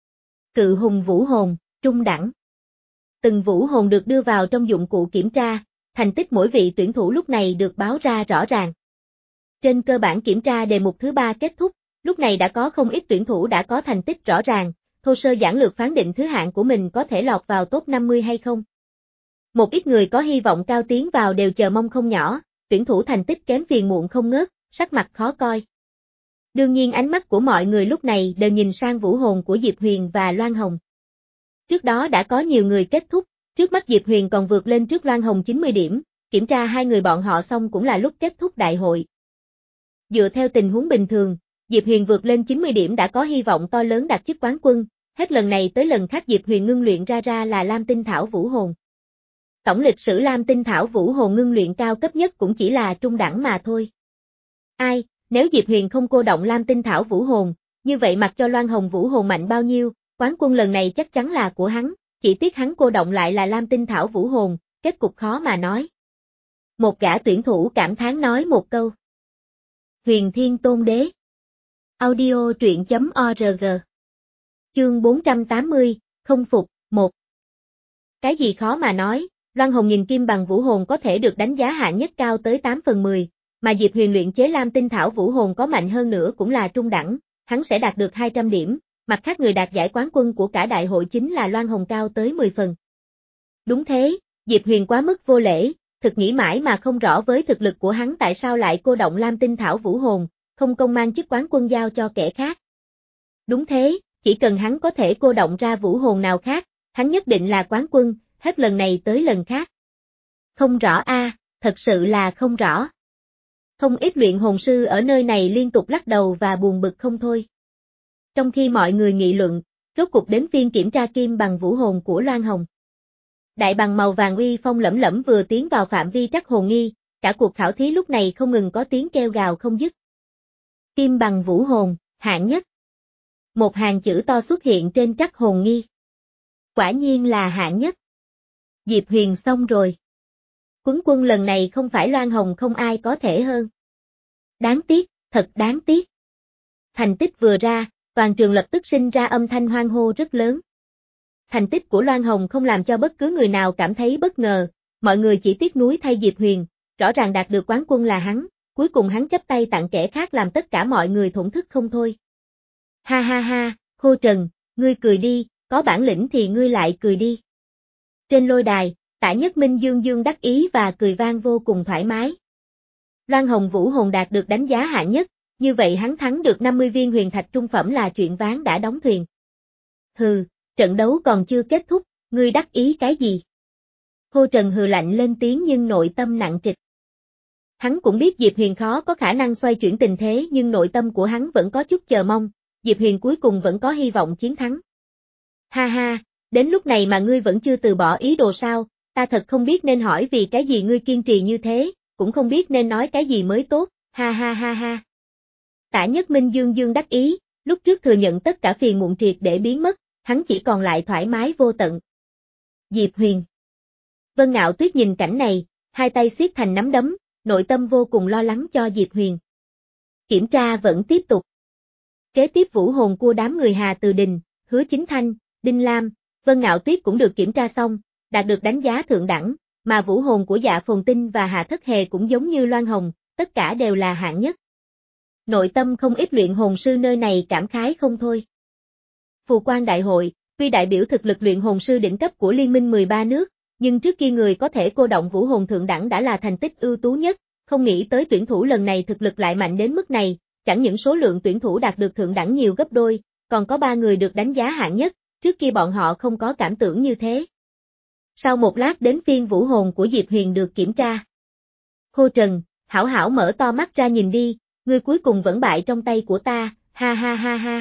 S1: Cự hùng vũ hồn, trung đẳng. Từng vũ hồn được đưa vào trong dụng cụ kiểm tra, thành tích mỗi vị tuyển thủ lúc này được báo ra rõ ràng. Trên cơ bản kiểm tra đề mục thứ ba kết thúc, lúc này đã có không ít tuyển thủ đã có thành tích rõ ràng, thô sơ giản lược phán định thứ hạng của mình có thể lọt vào top năm mươi hay không. Một ít người có hy vọng cao tiến vào đều chờ mong không nhỏ, tuyển thủ thành tích kém phiền muộn không ngớt, sắc mặt khó coi. Đương nhiên ánh mắt của mọi người lúc này đều nhìn sang vũ hồn của Diệp Huyền và Loan Hồng. Trước đó đã có nhiều người kết thúc, trước mắt Diệp Huyền còn vượt lên trước Loan Hồng chín mươi điểm, kiểm tra hai người bọn họ xong cũng là lúc kết thúc đại hội. Dựa theo tình huống bình thường, Diệp Huyền vượt lên chín mươi điểm đã có hy vọng to lớn đạt chức quán quân, hết lần này tới lần khác Diệp Huyền ngưng luyện ra ra là Lam Tinh Thảo Vũ Hồn. Tổng lịch sử Lam Tinh Thảo Vũ Hồn ngưng luyện cao cấp nhất cũng chỉ là trung đẳng mà thôi. Ai, nếu Diệp Huyền không cô động Lam Tinh Thảo Vũ Hồn, như vậy mặc cho Loan Hồng Vũ Hồn mạnh bao nhiêu, quán quân lần này chắc chắn là của hắn, chỉ tiếc hắn cô động lại là Lam Tinh Thảo Vũ Hồn, kết cục khó mà nói. Một gã tuyển thủ cảm thán nói một câu. Huyền Thiên Tôn Đế. Audio truyện chấm org. Chương bốn trăm tám mươi, không phục, một. Cái gì khó mà nói, Loan Hồng nhìn kim bằng vũ hồn có thể được đánh giá hạng nhất cao tới tám phần mười, mà Diệp Huyền luyện chế Lam Tinh Thảo Vũ Hồn có mạnh hơn nữa cũng là trung đẳng, hắn sẽ đạt được hai trăm điểm, mặt khác người đạt giải quán quân của cả đại hội chính là Loan Hồng cao tới mười phần. Đúng thế, Diệp Huyền quá mức vô lễ, thực nghĩ mãi mà không rõ với thực lực của hắn tại sao lại cô động Lam Tinh Thảo Vũ Hồn, không công mang chức quán quân giao cho kẻ khác. Đúng thế, chỉ cần hắn có thể cô động ra vũ hồn nào khác, hắn nhất định là quán quân, hết lần này tới lần khác. Không rõ a, à, thật sự là không rõ. Không ít luyện hồn sư ở nơi này liên tục lắc đầu và buồn bực không thôi. Trong khi mọi người nghị luận, rốt cục đến phiên kiểm tra kim bằng vũ hồn của Loan Hồng. Đại bằng màu vàng uy phong lẫm lẫm vừa tiến vào phạm vi trắc hồn nghi, cả cuộc khảo thí lúc này không ngừng có tiếng kêu gào không dứt. Kim bằng vũ hồn, hạng nhất. Một hàng chữ to xuất hiện trên trắc hồn nghi. Quả nhiên là hạng nhất. Diệp Huyền xong rồi. Quán quân lần này không phải Loan Hồng, không ai có thể hơn. Đáng tiếc, thật đáng tiếc. Thành tích vừa ra, toàn trường lập tức sinh ra âm thanh hoan hô rất lớn. Thành tích của Loan Hồng không làm cho bất cứ người nào cảm thấy bất ngờ, mọi người chỉ tiếc nuối thay Diệp Huyền, rõ ràng đạt được quán quân là hắn, cuối cùng hắn chấp tay tặng kẻ khác làm tất cả mọi người thổn thức không thôi. Ha ha ha, Khô Trần, ngươi cười đi, có bản lĩnh thì ngươi lại cười đi. Trên lôi đài, Tạ Nhất Minh dương dương đắc ý và cười vang vô cùng thoải mái. Loan Hồng vũ hồn đạt được đánh giá hạng nhất, như vậy hắn thắng được năm mươi viên huyền thạch trung phẩm là chuyện ván đã đóng thuyền. Hừ, trận đấu còn chưa kết thúc, ngươi đắc ý cái gì? Khô Trần hừ lạnh lên tiếng nhưng nội tâm nặng trịch. Hắn cũng biết Diệp Huyền khó có khả năng xoay chuyển tình thế nhưng nội tâm của hắn vẫn có chút chờ mong, Diệp Huyền cuối cùng vẫn có hy vọng chiến thắng. Ha ha, đến lúc này mà ngươi vẫn chưa từ bỏ ý đồ sao, ta thật không biết nên hỏi vì cái gì ngươi kiên trì như thế, cũng không biết nên nói cái gì mới tốt, ha ha ha ha. Tạ Nhất Minh dương dương đắc ý, lúc trước thừa nhận tất cả phiền muộn triệt để biến mất, hắn chỉ còn lại thoải mái vô tận. Diệp Huyền. Vân Ngạo Tuyết nhìn cảnh này, hai tay siết thành nắm đấm, nội tâm vô cùng lo lắng cho Diệp Huyền. Kiểm tra vẫn tiếp tục. Kế tiếp vũ hồn của đám người Hà Từ Đình, Hứa Chính Thanh, Đinh Lam, Vân Ngạo Tuyết cũng được kiểm tra xong, đạt được đánh giá thượng đẳng, mà vũ hồn của Dạ Phồn Tinh và Hà Thất Hề cũng giống như Loan Hồng, tất cả đều là hạng nhất. Nội tâm không ít luyện hồn sư nơi này cảm khái không thôi. Phù Quan Đại hội, tuy đại biểu thực lực luyện hồn sư đỉnh cấp của Liên minh mười ba nước, nhưng trước kia người có thể cô động vũ hồn thượng đẳng đã là thành tích ưu tú nhất, không nghĩ tới tuyển thủ lần này thực lực lại mạnh đến mức này, chẳng những số lượng tuyển thủ đạt được thượng đẳng nhiều gấp đôi, còn có ba người được đánh giá hạng nhất, trước kia bọn họ không có cảm tưởng như thế. Sau một lát đến phiên vũ hồn của Diệp Huyền được kiểm tra. Khô Trần, hảo hảo mở to mắt ra nhìn đi, ngươi cuối cùng vẫn bại trong tay của ta, ha ha ha ha.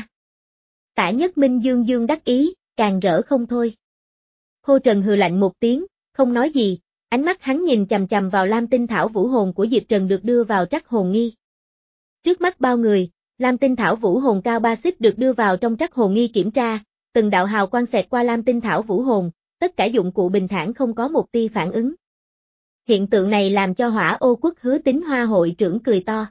S1: Tạ Nhất Minh dương dương đắc ý, càng rỡ không thôi. Khô Trần hừ lạnh một tiếng, không nói gì, ánh mắt hắn nhìn chằm chằm vào Lam Tinh Thảo vũ hồn của Diệp Trần được đưa vào trắc hồn nghi. Trước mắt bao người, Lam Tinh Thảo vũ hồn cao ba xích được đưa vào trong trắc hồn nghi kiểm tra, từng đạo hào quang xẹt qua Lam Tinh Thảo vũ hồn, tất cả dụng cụ bình thản không có một tia phản ứng. Hiện tượng này làm cho Hỏa Ô Quốc Hứa Tín Hoa hội trưởng cười to.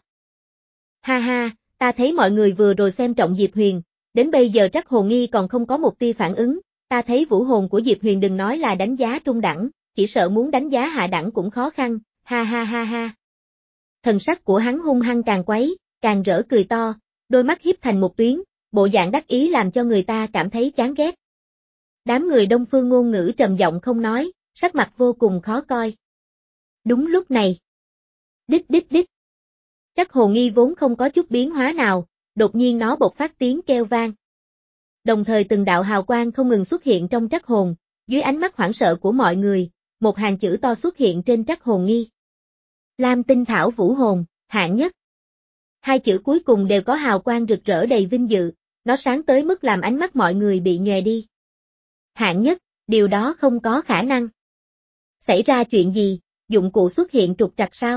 S1: Ha ha, ta thấy mọi người vừa rồi xem trọng Diệp Huyền, đến bây giờ trắc hồn nghi còn không có một tia phản ứng, ta thấy vũ hồn của Diệp Huyền đừng nói là đánh giá trung đẳng, chỉ sợ muốn đánh giá hạ đẳng cũng khó khăn, ha ha ha ha. Thần sắc của hắn hung hăng càng quấy, càng rỡ cười to, đôi mắt hiếp thành một tuyến, bộ dạng đắc ý làm cho người ta cảm thấy chán ghét. Đám người Đông Phương ngôn ngữ trầm giọng không nói, sắc mặt vô cùng khó coi. Đúng lúc này. Đích đích đích. Trắc hồn nghi vốn không có chút biến hóa nào, đột nhiên nó bộc phát tiếng kêu vang. Đồng thời từng đạo hào quang không ngừng xuất hiện trong trắc hồn, dưới ánh mắt hoảng sợ của mọi người, một hàng chữ to xuất hiện trên trắc hồn nghi. Lam Tinh Thảo vũ hồn, hạng nhất. Hai chữ cuối cùng đều có hào quang rực rỡ đầy vinh dự, nó sáng tới mức làm ánh mắt mọi người bị nhòe đi. Hạng nhất, điều đó không có khả năng. Xảy ra chuyện gì, dụng cụ xuất hiện trục trặc sao?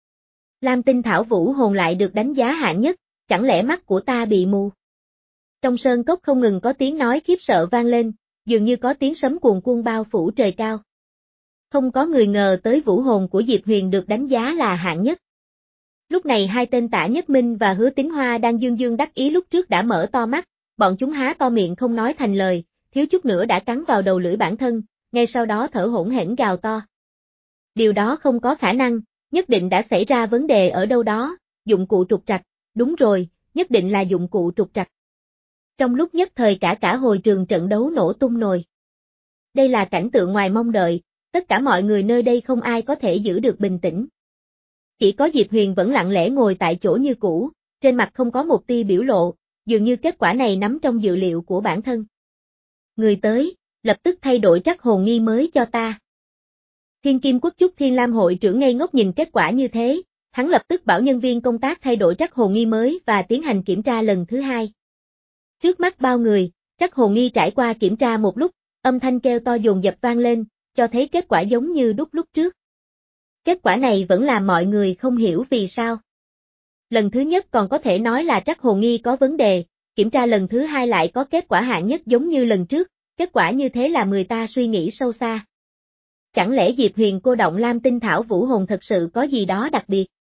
S1: Lam Tinh Thảo vũ hồn lại được đánh giá hạng nhất, chẳng lẽ mắt của ta bị mù? Trong sơn cốc không ngừng có tiếng nói khiếp sợ vang lên, dường như có tiếng sấm cuồn cuộn bao phủ trời cao. Không có người ngờ tới vũ hồn của Diệp Huyền được đánh giá là hạng nhất. Lúc này hai tên Tạ Nhất Minh và Hứa Tín Hoa đang dương dương đắc ý lúc trước đã mở to mắt, bọn chúng há to miệng không nói thành lời, thiếu chút nữa đã cắn vào đầu lưỡi bản thân, ngay sau đó thở hổn hển gào to. Điều đó không có khả năng, nhất định đã xảy ra vấn đề ở đâu đó, dụng cụ trục trặc, đúng rồi, nhất định là dụng cụ trục trặc. Trong lúc nhất thời cả cả hồi trường trận đấu nổ tung nồi. Đây là cảnh tượng ngoài mong đợi, tất cả mọi người nơi đây không ai có thể giữ được bình tĩnh. Chỉ có Diệp Huyền vẫn lặng lẽ ngồi tại chỗ như cũ, Trên mặt không có một tia biểu lộ, dường như kết quả này nắm trong dự liệu của bản thân. Người tới, lập tức thay đổi trắc hồn nghi mới cho ta. Thiên Kim Quốc Chúc Thiên Lam hội trưởng ngây ngốc nhìn kết quả như thế, hắn lập tức bảo nhân viên công tác thay đổi trắc hồn nghi mới và tiến hành kiểm tra lần thứ hai. Trước mắt bao người, trắc hồn nghi trải qua kiểm tra một lúc, âm thanh kêu to dồn dập vang lên, cho thấy kết quả giống như đúc lúc trước. Kết quả này vẫn làm mọi người không hiểu vì sao. Lần thứ nhất còn có thể nói là trắc hồn nghi có vấn đề, kiểm tra lần thứ hai lại có kết quả hạng nhất giống như lần trước, kết quả như thế là người ta suy nghĩ sâu xa. Chẳng lẽ Diệp Huyền cô động Lam Tinh Thảo Vũ Hồn thật sự có gì đó đặc biệt?